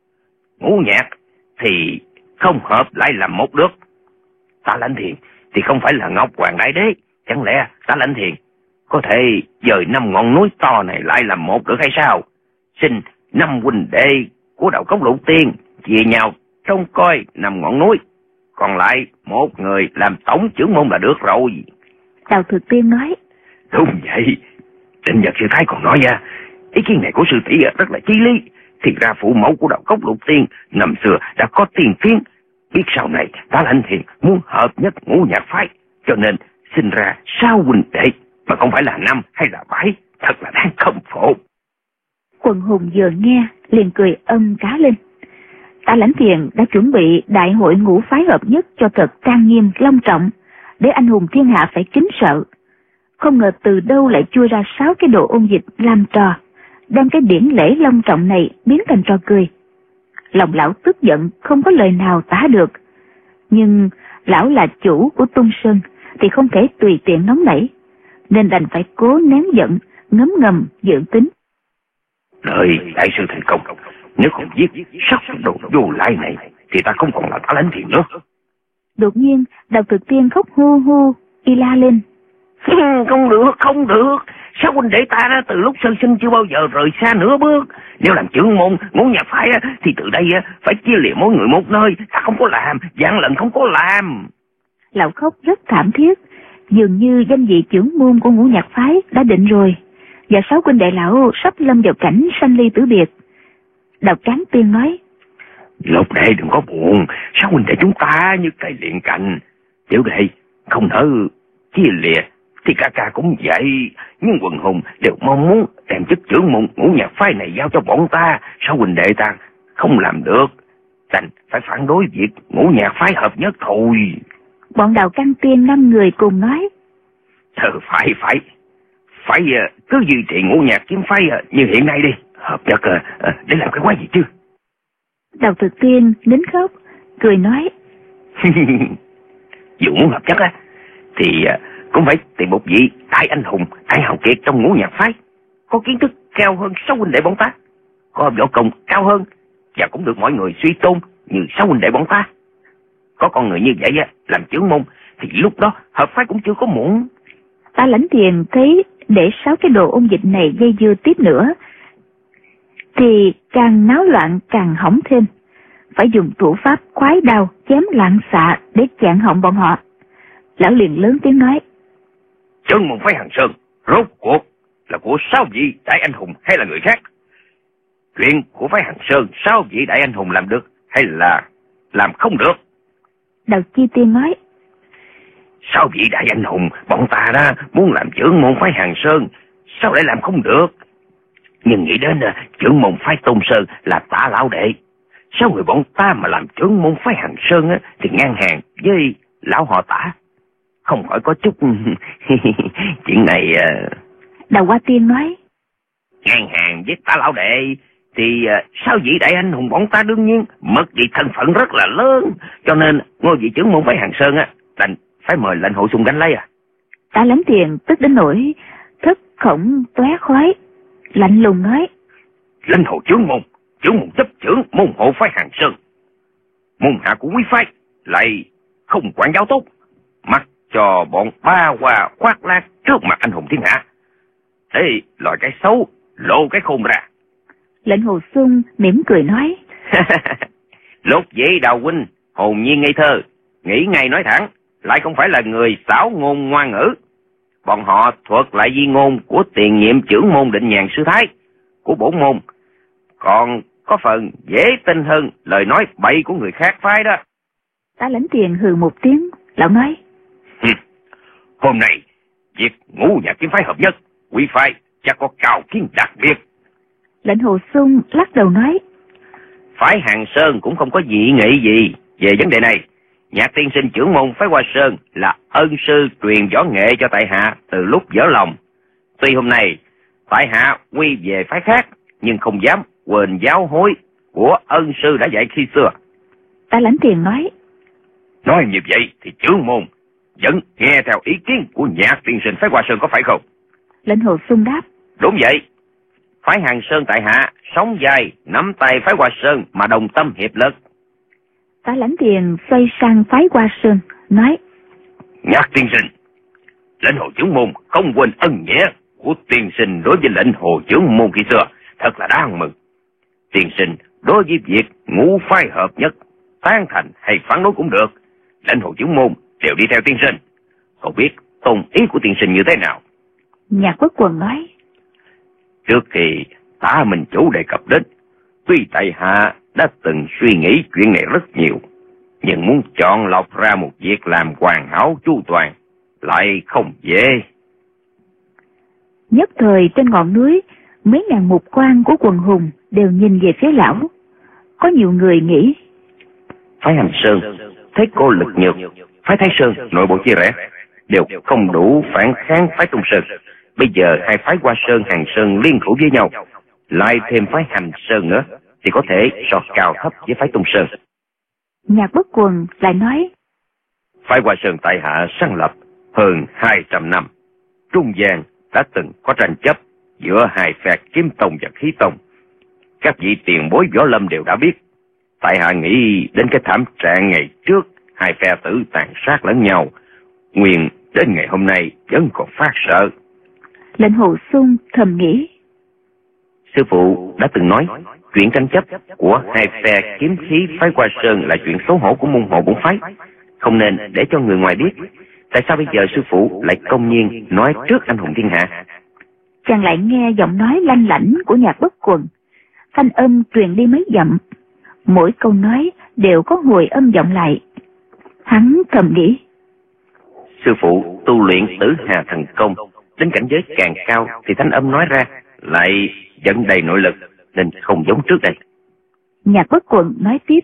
Speaker 2: ngũ nhạc thì không hợp lại làm một được. Tả Lãnh Thiền thì không phải là Ngọc Hoàng Đại Đế, chẳng lẽ Tả Lãnh Thiền có thể dời 5 ngọn núi to này lại làm một được hay sao? Xin 5 huynh đệ của Đào Cốc Lục Tiên chia nhau trông coi 5 ngọn núi, còn lại một người làm tổng trưởng môn là được rồi.
Speaker 3: Đào Thực Tiên nói,
Speaker 2: đúng vậy. Định Nhật sư thái còn nói ý kiến này của sư tỷ rất là chí lý. Thì ra phụ mẫu của Đào Cốc Lục Tiên năm xưa đã có tiền phiến, biết sau này Tả Lãnh Thiền muốn hợp nhất ngũ nhạc phái, cho nên sinh ra 6 huynh đệ mà không phải là 5 hay là 7, thật là đáng khâm phục.
Speaker 3: Quần hùng vừa nghe liền cười cá lên. Tả Lãnh Thiền đã chuẩn bị đại hội ngũ phái hợp nhất cho thật trang nghiêm long trọng, để anh hùng thiên hạ phải kính sợ. Không ngờ từ đâu lại chui ra 6 cái đồ ôn dịch làm trò, đem cái điển lễ long trọng này biến thành trò cười. Lòng lão tức giận không có lời nào tả được, nhưng lão là chủ của Tung Sơn thì không thể tùy tiện nóng nảy, nên đành phải cố nén giận, ngấm ngầm dự tính.
Speaker 2: Đời đại sư thành công, nếu không giết sắc đồ vô lại này thì ta không còn là Tả Lãnh Thiền nữa.
Speaker 3: Đột nhiên Đào Thực Tiên khóc hu hu, y la lên.
Speaker 2: Không được. 6 huynh đệ ta đó, từ lúc sơ sinh chưa bao giờ rời xa nửa bước. Nếu làm trưởng môn ngũ nhạc phái thì từ đây phải chia lìa mỗi người một nơi. Ta không có làm, vạn lần không có làm.
Speaker 3: Lão khóc rất thảm thiết, dường như danh vị trưởng môn của ngũ nhạc phái đã định rồi, và 6 huynh đệ lão sắp lâm vào cảnh sanh ly tử biệt. Đào Cán Tiên nói,
Speaker 2: Lục đệ đừng có buồn, 6 huynh đệ chúng ta như cây liền cành. Tiểu đệ không nỡ chia lìa thì ca cũng vậy, nhưng quần hùng đều mong muốn đem chức trưởng môn ngũ nhạc phái này giao cho bọn ta. 6 huynh đệ ta không làm được, đành phải phản đối việc ngũ nhạc phái hợp nhất thôi.
Speaker 3: Bọn Đào Cán Tiên 5 người cùng nói,
Speaker 2: phải cứ duy trì ngũ nhạc kiếm phái như hiện nay đi, hợp nhất để làm cái quái gì chứ.
Speaker 3: Đào Thực Tiên nín khóc, cười nói,
Speaker 2: dù muốn hợp nhất thì cũng phải tìm một vị đại anh hùng, đại hào kiệt trong ngũ nhạc phái, có kiến thức cao hơn 6 huynh đệ bọn ta, có võ công cao hơn và cũng được mọi người suy tôn như 6 huynh đệ bọn ta. Có con người như vậy làm trưởng môn thì lúc đó hợp phái cũng chưa có muộn.
Speaker 3: Tả Lãnh Thiền thấy để 6 cái đồ ôn dịch này dây dưa tiếp nữa thì càng náo loạn càng hỏng thêm, phải dùng thủ pháp khoái đao chém loạn xạ để chặn họng bọn họ. Lão liền lớn tiếng nói,
Speaker 2: trưởng môn phái Hằng Sơn rốt cuộc là của 6 vị đại anh hùng hay là người khác? Chuyện của phái Hằng Sơn 6 vị đại anh hùng làm được hay là làm không được?
Speaker 3: Đào Chi Tiên nói,
Speaker 2: 6 vị đại anh hùng bọn ta đó muốn làm trưởng môn phái Hằng Sơn, sao lại làm không được? Nhưng nghĩ đến trưởng môn phái Tôn Sơn là Tả lão đệ, 6 người bọn ta mà làm trưởng môn phái Hằng Sơn thì ngang hàng với lão họ Tả, không khỏi có chút chuyện này.
Speaker 3: Đào Hoa Tiên nói,
Speaker 2: ngang hàng với Tả lão đệ thì 6 vị đại anh hùng bọn ta đương nhiên mất đi thân phận rất là lớn, cho nên ngôi vị trưởng môn phái Hằng Sơn đành phải mời lệnh Hồ Sung gánh lấy.
Speaker 3: Tả Lãnh Thiền tức đến nỗi thất khổng tóe khói, lạnh lùng nói,
Speaker 2: lãnh Hồ trưởng môn chấp trưởng môn hộ phái Hằng Sơn, môn hạ của quý phái lại không quản giáo tốt, mặc cho bọn ba hoa khoác lác trước mặt anh hùng thiên hạ. Thế loại cái xấu, lộ cái khôn ra.
Speaker 3: Lệnh Hồ Xuân mỉm cười nói.
Speaker 2: Lột vậy Đào huynh, hồn nhiên ngây thơ, nghĩ ngay nói thẳng, lại không phải là người xảo ngôn ngoan ngữ. Bọn họ thuật lại di ngôn của tiền nhiệm trưởng môn Định Nhàn sư thái, của bổn môn, còn có phần dễ tin hơn lời nói bậy của người khác phái đó.
Speaker 3: Tá Lãnh Tiền hừ một tiếng, lão nói.
Speaker 2: Hôm nay, việc ngũ nhà kiếm phái hợp nhất, quý phái chắc có cao kiến đặc biệt.
Speaker 3: Lệnh Hồ Xuân lắc đầu nói.
Speaker 2: Phái Hàng Sơn cũng không có dị nghị gì về vấn đề này. Nhạc tiên sinh trưởng môn phái Hoa Sơn là ân sư truyền võ nghệ cho tại hạ từ lúc vỡ lòng. Tuy hôm nay tại hạ quy về phái khác, nhưng không dám quên giáo hối của ân sư đã dạy khi xưa.
Speaker 3: Tá Lãnh Tiền nói.
Speaker 2: Nói như vậy thì trưởng môn vẫn nghe theo ý kiến của Nhạc tiên sinh phái Hoa Sơn có phải không?
Speaker 3: Lệnh Hồ Xuân đáp.
Speaker 2: Đúng vậy. Phái Hàng Sơn tại hạ sống dài nắm tay phái Hoa Sơn mà đồng tâm hiệp lực.
Speaker 3: Tá Lãnh Tiền xoay sang phái Hoa Sơn nói.
Speaker 2: Nhạc tiên sinh, lệnh Hồ trưởng môn không quên ân nghĩa của tiên sinh đối với lệnh Hồ trưởng môn khi xưa, thật là đáng mừng. Tiên sinh đối với việc ngũ phái hợp nhất, tán thành hay phản đối cũng được, lệnh Hồ trưởng môn đều đi theo tiên sinh. Không biết tôn ý của tiên sinh như thế nào?
Speaker 3: Nhạc Bất Quần nói.
Speaker 2: Trước khi Tả Minh Chủ đề cập đến, tuy tại hạ đã từng suy nghĩ chuyện này rất nhiều, nhưng muốn chọn lọc ra một việc làm hoàn hảo chu toàn lại không dễ.
Speaker 3: Nhất thời trên ngọn núi, mấy ngàn mục quan của quần hùng đều nhìn về phía lão. Có nhiều người nghĩ.
Speaker 2: Phái Hành Sơn, thế cô lực nhược, phái Thái Sơn nội bộ chia rẽ, đều không đủ phản kháng phái Trung Sơn. Bây giờ hai phái Hoa Sơn, Hàng Sơn liên thủ với nhau, lại thêm phái Hành Sơn nữa, thì có thể so cao thấp với phái Trung Sơn.
Speaker 3: Nhạc Bất Quần lại nói.
Speaker 2: Phái Hoa Sơn tại hạ sáng lập hơn 200 năm. Trung gian đã từng có tranh chấp giữa hai phe Kiếm Tông và Khí Tông. Các vị tiền bối võ lâm đều đã biết. Tại hạ nghĩ đến cái thảm trạng ngày trước, hai phe tử tàn sát lẫn nhau, nguyên đến ngày hôm nay vẫn còn phát sợ.
Speaker 3: Lệnh Hồ Xuân thầm nghĩ.
Speaker 2: Sư phụ đã từng nói, chuyện tranh chấp của hai phe kiếm khí phái Hoa Sơn là chuyện xấu hổ của môn hộ bổn phái, không nên để cho người ngoài biết. Tại sao bây giờ sư phụ lại công nhiên nói trước anh hùng thiên hạ?
Speaker 3: Chàng lại nghe giọng nói lanh lảnh của Nhạc Bất Quần, thanh âm truyền đi mấy dặm, mỗi câu nói đều có hồi âm vọng lại. Hắn thầm nghĩ.
Speaker 2: Sư phụ tu luyện Tử Hà thần công, đến cảnh giới càng cao thì thanh âm nói ra lại dẫn đầy nội lực, nên không giống trước đây.
Speaker 3: Nhạc Bất Quần nói tiếp.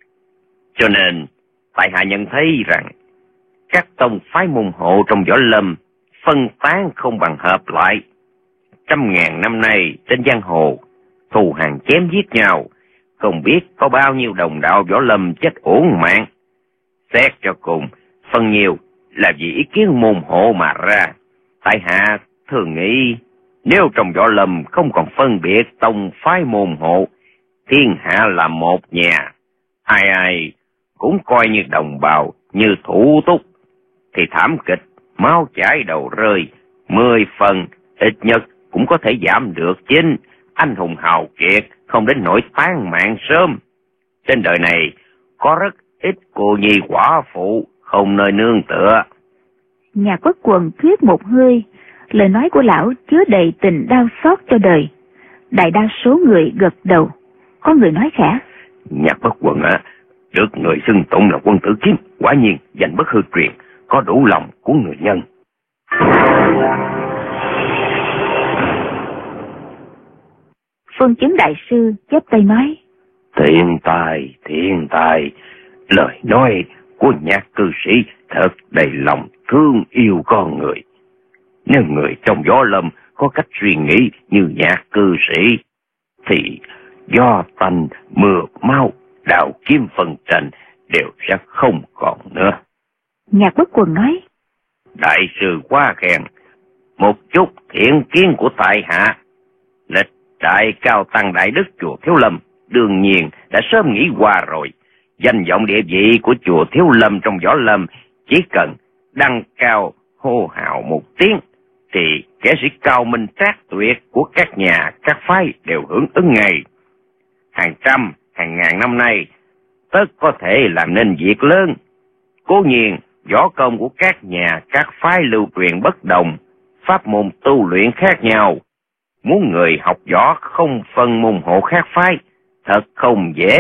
Speaker 2: Cho nên tại hạ nhận thấy rằng các tông phái môn hộ trong võ lâm phân tán không bằng hợp lại. 100.000 năm nay trên giang hồ thù hằn chém giết nhau, không biết có bao nhiêu đồng đạo võ lâm chết uổng mạng. Xét cho cùng, phần nhiều là vì ý kiến môn hộ mà ra. Tại hạ thường nghĩ, nếu trong võ lâm không còn phân biệt tông phái môn hộ, thiên hạ là một nhà, ai ai cũng coi như đồng bào, như thủ túc, thì thảm kịch máu chảy đầu rơi 10 phần ít nhất cũng có thể giảm được. Chính anh hùng hào kiệt không đến nỗi tán mạng sớm. Trên đời này có rất ít cô nhi quả phụ không nơi nương tựa.
Speaker 3: Nhạc Bất Quần thuyết một hơi, lời nói của lão chứa đầy tình đau xót cho đời. Đại đa số người gật đầu, có người nói khẽ.
Speaker 2: Nhạc Bất Quần được người xưng tụng là quân tử kiếm, quả nhiên danh bất hư truyền, có đủ lòng của người nhân.
Speaker 3: Phương Chứng đại sư chắp tay nói.
Speaker 2: Thiên tài, lời nói của Nhạc cư sĩ thật đầy lòng thương yêu con người. Nếu người trong võ lâm có cách suy nghĩ như Nhạc cư sĩ, thì do tanh mưa máu, đạo kiếm phân tranh đều sẽ không còn nữa.
Speaker 3: Nhạc Bất Quần nói.
Speaker 2: Đại sư quá khen, một chút thiện kiến của tại hạ. Lịch đại cao tăng đại đức chùa Thiếu Lâm đương nhiên đã sớm nghĩ qua rồi. Danh vọng địa vị của chùa Thiếu Lâm trong võ lâm chỉ cần đăng cao hô hào một tiếng, thì kẻ sĩ cao minh trác tuyệt của các nhà, các phái đều hưởng ứng ngay. Hàng trăm, hàng ngàn năm nay, tất có thể làm nên việc lớn. Cố nhiên, võ công của các nhà, các phái lưu truyền bất đồng, pháp môn tu luyện khác nhau. Muốn người học võ không phân môn hộ khác phái, thật không dễ.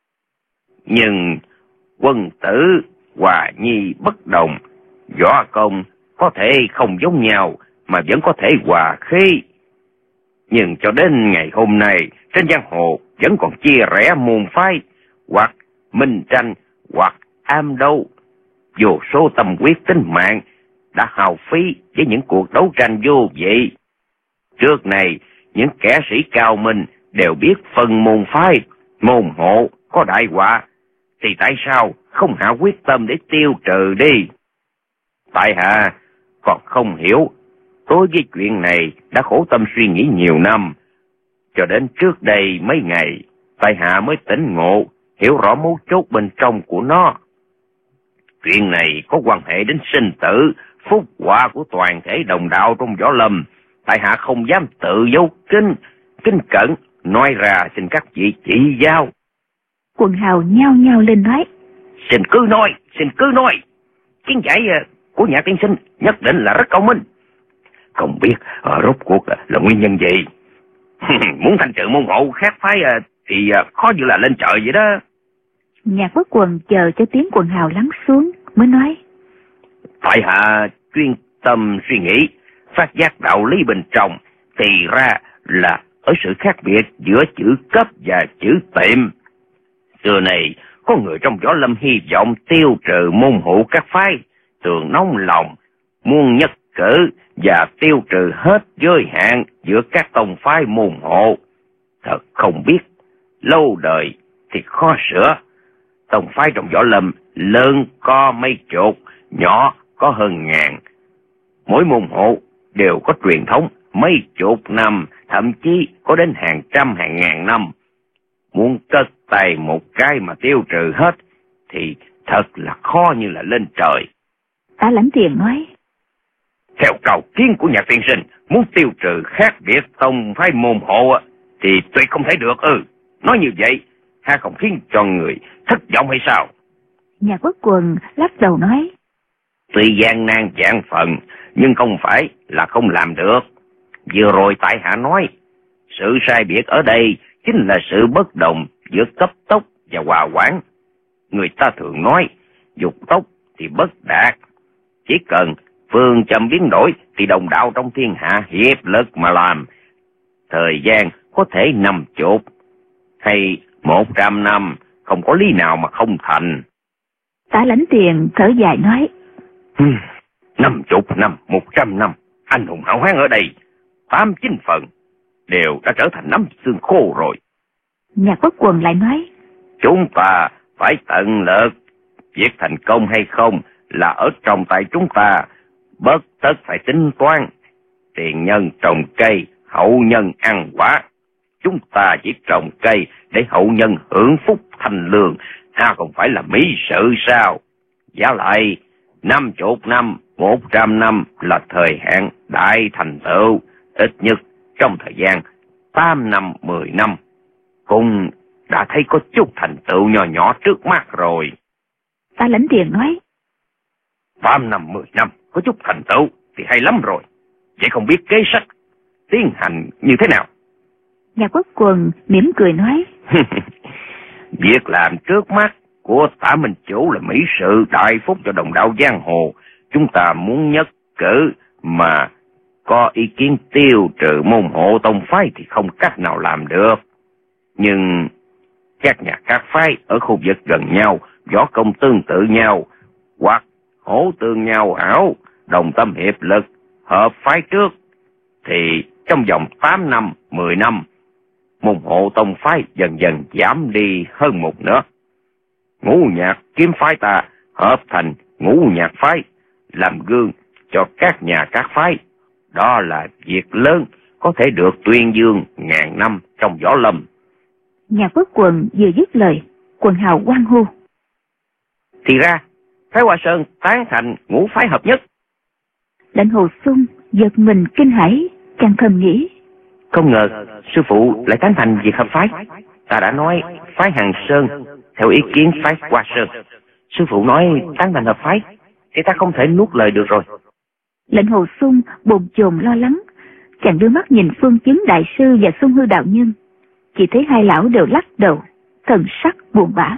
Speaker 2: Nhưng quân tử hòa nhi bất đồng, võ công có thể không giống nhau mà vẫn có thể hòa khí. Nhưng cho đến ngày hôm nay, trên giang hồ vẫn còn chia rẽ môn phái, hoặc minh tranh, hoặc am đấu. Vô số tâm huyết tính mạng đã hao phí với những cuộc đấu tranh vô vị. Trước này, những kẻ sĩ cao minh đều biết phân môn phái, môn hộ có đại họa, thì tại sao không hạ quyết tâm để tiêu trừ đi? Tại hạ còn không hiểu, đối với chuyện này đã khổ tâm suy nghĩ nhiều năm. Cho đến trước đây mấy ngày, tại hạ mới tỉnh ngộ, hiểu rõ mấu chốt bên trong của nó. Chuyện này có quan hệ đến sinh tử, phúc họa của toàn thể đồng đạo trong võ lâm. Tại hạ không dám tự giấu kinh cẩn, nói ra xin các vị chỉ giáo.
Speaker 3: Quần hào nhao nhao lên nói.
Speaker 2: Xin cứ nói. Kiến giải của nhà tiên sinh nhất định là rất công minh. Không biết rốt cuộc là nguyên nhân gì? Muốn thanh trừ môn hộ khác phái thì khó như là lên trời vậy đó.
Speaker 3: Nhạc Bất Quần chờ cho tiếng quần hào lắng xuống mới nói.
Speaker 2: Tại hạ chuyên tâm suy nghĩ, phát giác đạo lý bên trong, thì ra là ở sự khác biệt giữa chữ cấp và chữ tiệm. Xưa này có người trong võ lâm hy vọng tiêu trừ môn hộ các phái, thường nóng lòng muốn nhất cử và tiêu trừ hết giới hạn giữa các tông phái môn hộ. Thật không biết, lâu đời thì khó sửa. Tông phái trong võ lâm lớn có mấy chục, nhỏ có hơn ngàn. Mỗi môn hộ đều có truyền thống mấy chục năm, thậm chí có đến hàng trăm hàng ngàn năm. Muốn cất tay một cái mà tiêu trừ hết thì thật là khó như là lên trời.
Speaker 3: Tá Lãnh Tiền nói.
Speaker 2: Theo cầu kiến của nhà tiên sinh, muốn tiêu trừ khác biệt tông phái môn hộ thì tuyệt không thể được. Nói như vậy, ha không khiến cho người thất vọng hay sao?
Speaker 3: Nhạc Bất Quần lắc đầu nói.
Speaker 2: Tuy gian nan vạn phần, nhưng không phải là không làm được. Vừa rồi tại hạ nói, sự sai biệt ở đây chính là sự bất đồng giữa cấp tốc và hòa quản. Người ta thường nói, dục tốc thì bất đạt. Chỉ cần phương châm biến đổi thì đồng đạo trong thiên hạ hiệp lực mà làm. Thời gian có thể 50 hay 100 năm, không có lý nào mà không thành.
Speaker 3: Tá Lãnh Tiền thở dài nói.
Speaker 2: 50 năm, 100 năm, anh hùng hảo hán ở đây, 8-9 phần đều đã trở thành nắm xương khô rồi.
Speaker 3: Nhạc Bất Quần lại nói.
Speaker 2: Chúng ta phải tận lực, việc thành công hay không là ở trong tay chúng ta, bất tất phải tính toán. Tiền nhân trồng cây, hậu nhân ăn quả. Chúng ta chỉ trồng cây để hậu nhân hưởng phúc thành lương, không phải là mỹ sự sao? Giá lại 50 năm, 100 năm là thời hạn đại thành tựu, ít nhất trong thời gian 8 năm, 10 năm. Cũng đã thấy có chút thành tựu nhỏ nhỏ trước mắt rồi.
Speaker 3: Tá Lãnh Tiền nói.
Speaker 2: 8 năm, 10 năm có chút thành tựu thì hay lắm rồi. Vậy không biết kế sách tiến hành như thế nào?
Speaker 3: Nhạc Bất Quần mỉm cười nói.
Speaker 2: Việc làm trước mắt của Tả Minh Chủ là mỹ sự đại phúc cho đồng đạo giang hồ. Chúng ta muốn nhất cử mà có ý kiến tiêu trừ môn hộ tông phái thì không cách nào làm được. Nhưng các nhà các phái ở khu vực gần nhau, võ công tương tự nhau, hoặc hỗ tương nhau hảo, đồng tâm hiệp lực, hợp phái trước, thì trong vòng 8 năm, 10 năm, môn hộ tông phái dần dần giảm đi hơn một nửa. Ngũ nhạc kiếm phái ta hợp thành ngũ nhạc phái, làm gương cho các nhà các phái. Đó là việc lớn, có thể được tuyên dương ngàn năm trong võ lâm.
Speaker 3: Nhạc Bất Quần vừa dứt lời, quần hào hoan hô.
Speaker 2: Thì ra, Thái Hoa Sơn tán thành ngũ phái hợp nhất.
Speaker 3: Lệnh Hồ Xuân giật mình kinh hãi, chàng thầm nghĩ.
Speaker 2: Không ngờ sư phụ lại tán thành việc hợp phái. Ta đã nói phái Hàng Sơn theo ý kiến phái Hoa Sơn. Sư phụ nói tán thành hợp phái thì ta không thể nuốt lời được rồi.
Speaker 3: Lệnh Hồ Xuân bồn chồn lo lắng. Chàng đưa mắt nhìn Phương Chứng đại sư và Xuân Hư đạo nhân, chỉ thấy hai lão đều lắc đầu, thần sắc buồn bã.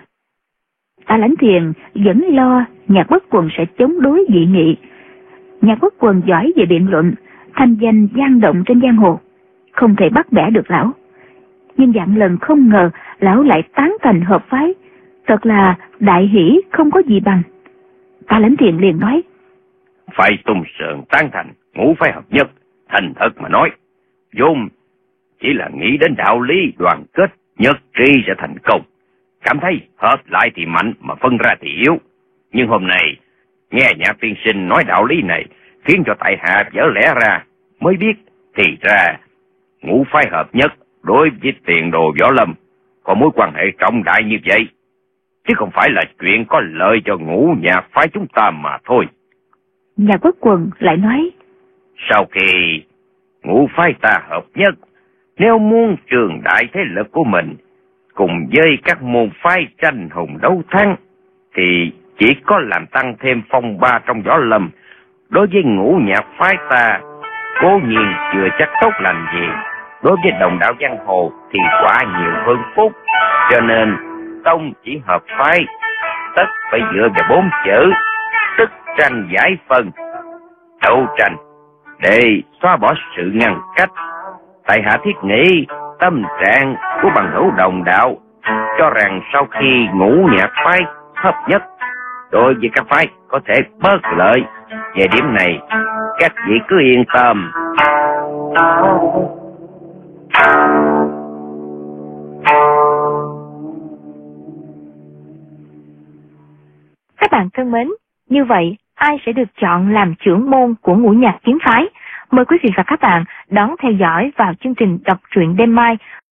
Speaker 3: Ta Lãnh Thiền vẫn lo Nhạc Bất Quần sẽ chống đối dị nghị. Nhạc Bất Quần giỏi về biện luận, thanh danh vang động trên giang hồ, không thể bắt bẻ được lão. Nhưng vạn lần không ngờ lão lại tán thành hợp phái, thật là đại hỷ không có gì bằng. Ta Lãnh Thiền liền nói:
Speaker 2: Phải Tung Sơn tán thành ngũ phái hợp nhất, thành thật mà nói, vốn chỉ là nghĩ đến đạo lý đoàn kết, nhất trí sẽ thành công. Cảm thấy hợp lại thì mạnh mà phân ra thì yếu. Nhưng hôm nay nghe Nhạc tiên sinh nói đạo lý này, khiến cho tại hạ vỡ lẽ ra, mới biết thì ra ngũ phái hợp nhất đối với tiền đồ võ lâm có mối quan hệ trọng đại như vậy, chứ không phải là chuyện có lợi cho ngũ nhạc phái chúng ta mà thôi.
Speaker 3: Nhạc Bất Quần lại nói:
Speaker 2: Sau khi ngũ phái ta hợp nhất, nếu muốn trường đại thế lực của mình cùng với các môn phái tranh hùng đấu thắng, thì chỉ có làm tăng thêm phong ba trong võ lâm. Đối với ngũ nhạc phái ta, cố nhiên chưa chắc tốt lành gì. Đối với đồng đạo giang hồ thì quả nhiều hơn phúc. Cho nên tông chỉ hợp phái, tất phải dựa vào 4 chữ: tức tranh giải phân, đấu tranh, để xóa bỏ sự ngăn cách. Tại hạ thiết nghĩ tâm trạng của bằng hữu đồng đạo cho rằng sau khi ngũ nhạc phái hợp nhất, đối với các phái có thể bất lợi. Về điểm này các vị cứ yên tâm.
Speaker 1: Các bạn thân mến, như vậy ai sẽ được chọn làm trưởng môn của ngũ nhạc kiếm phái? Mời quý vị và các bạn đón theo dõi vào chương trình đọc truyện đêm mai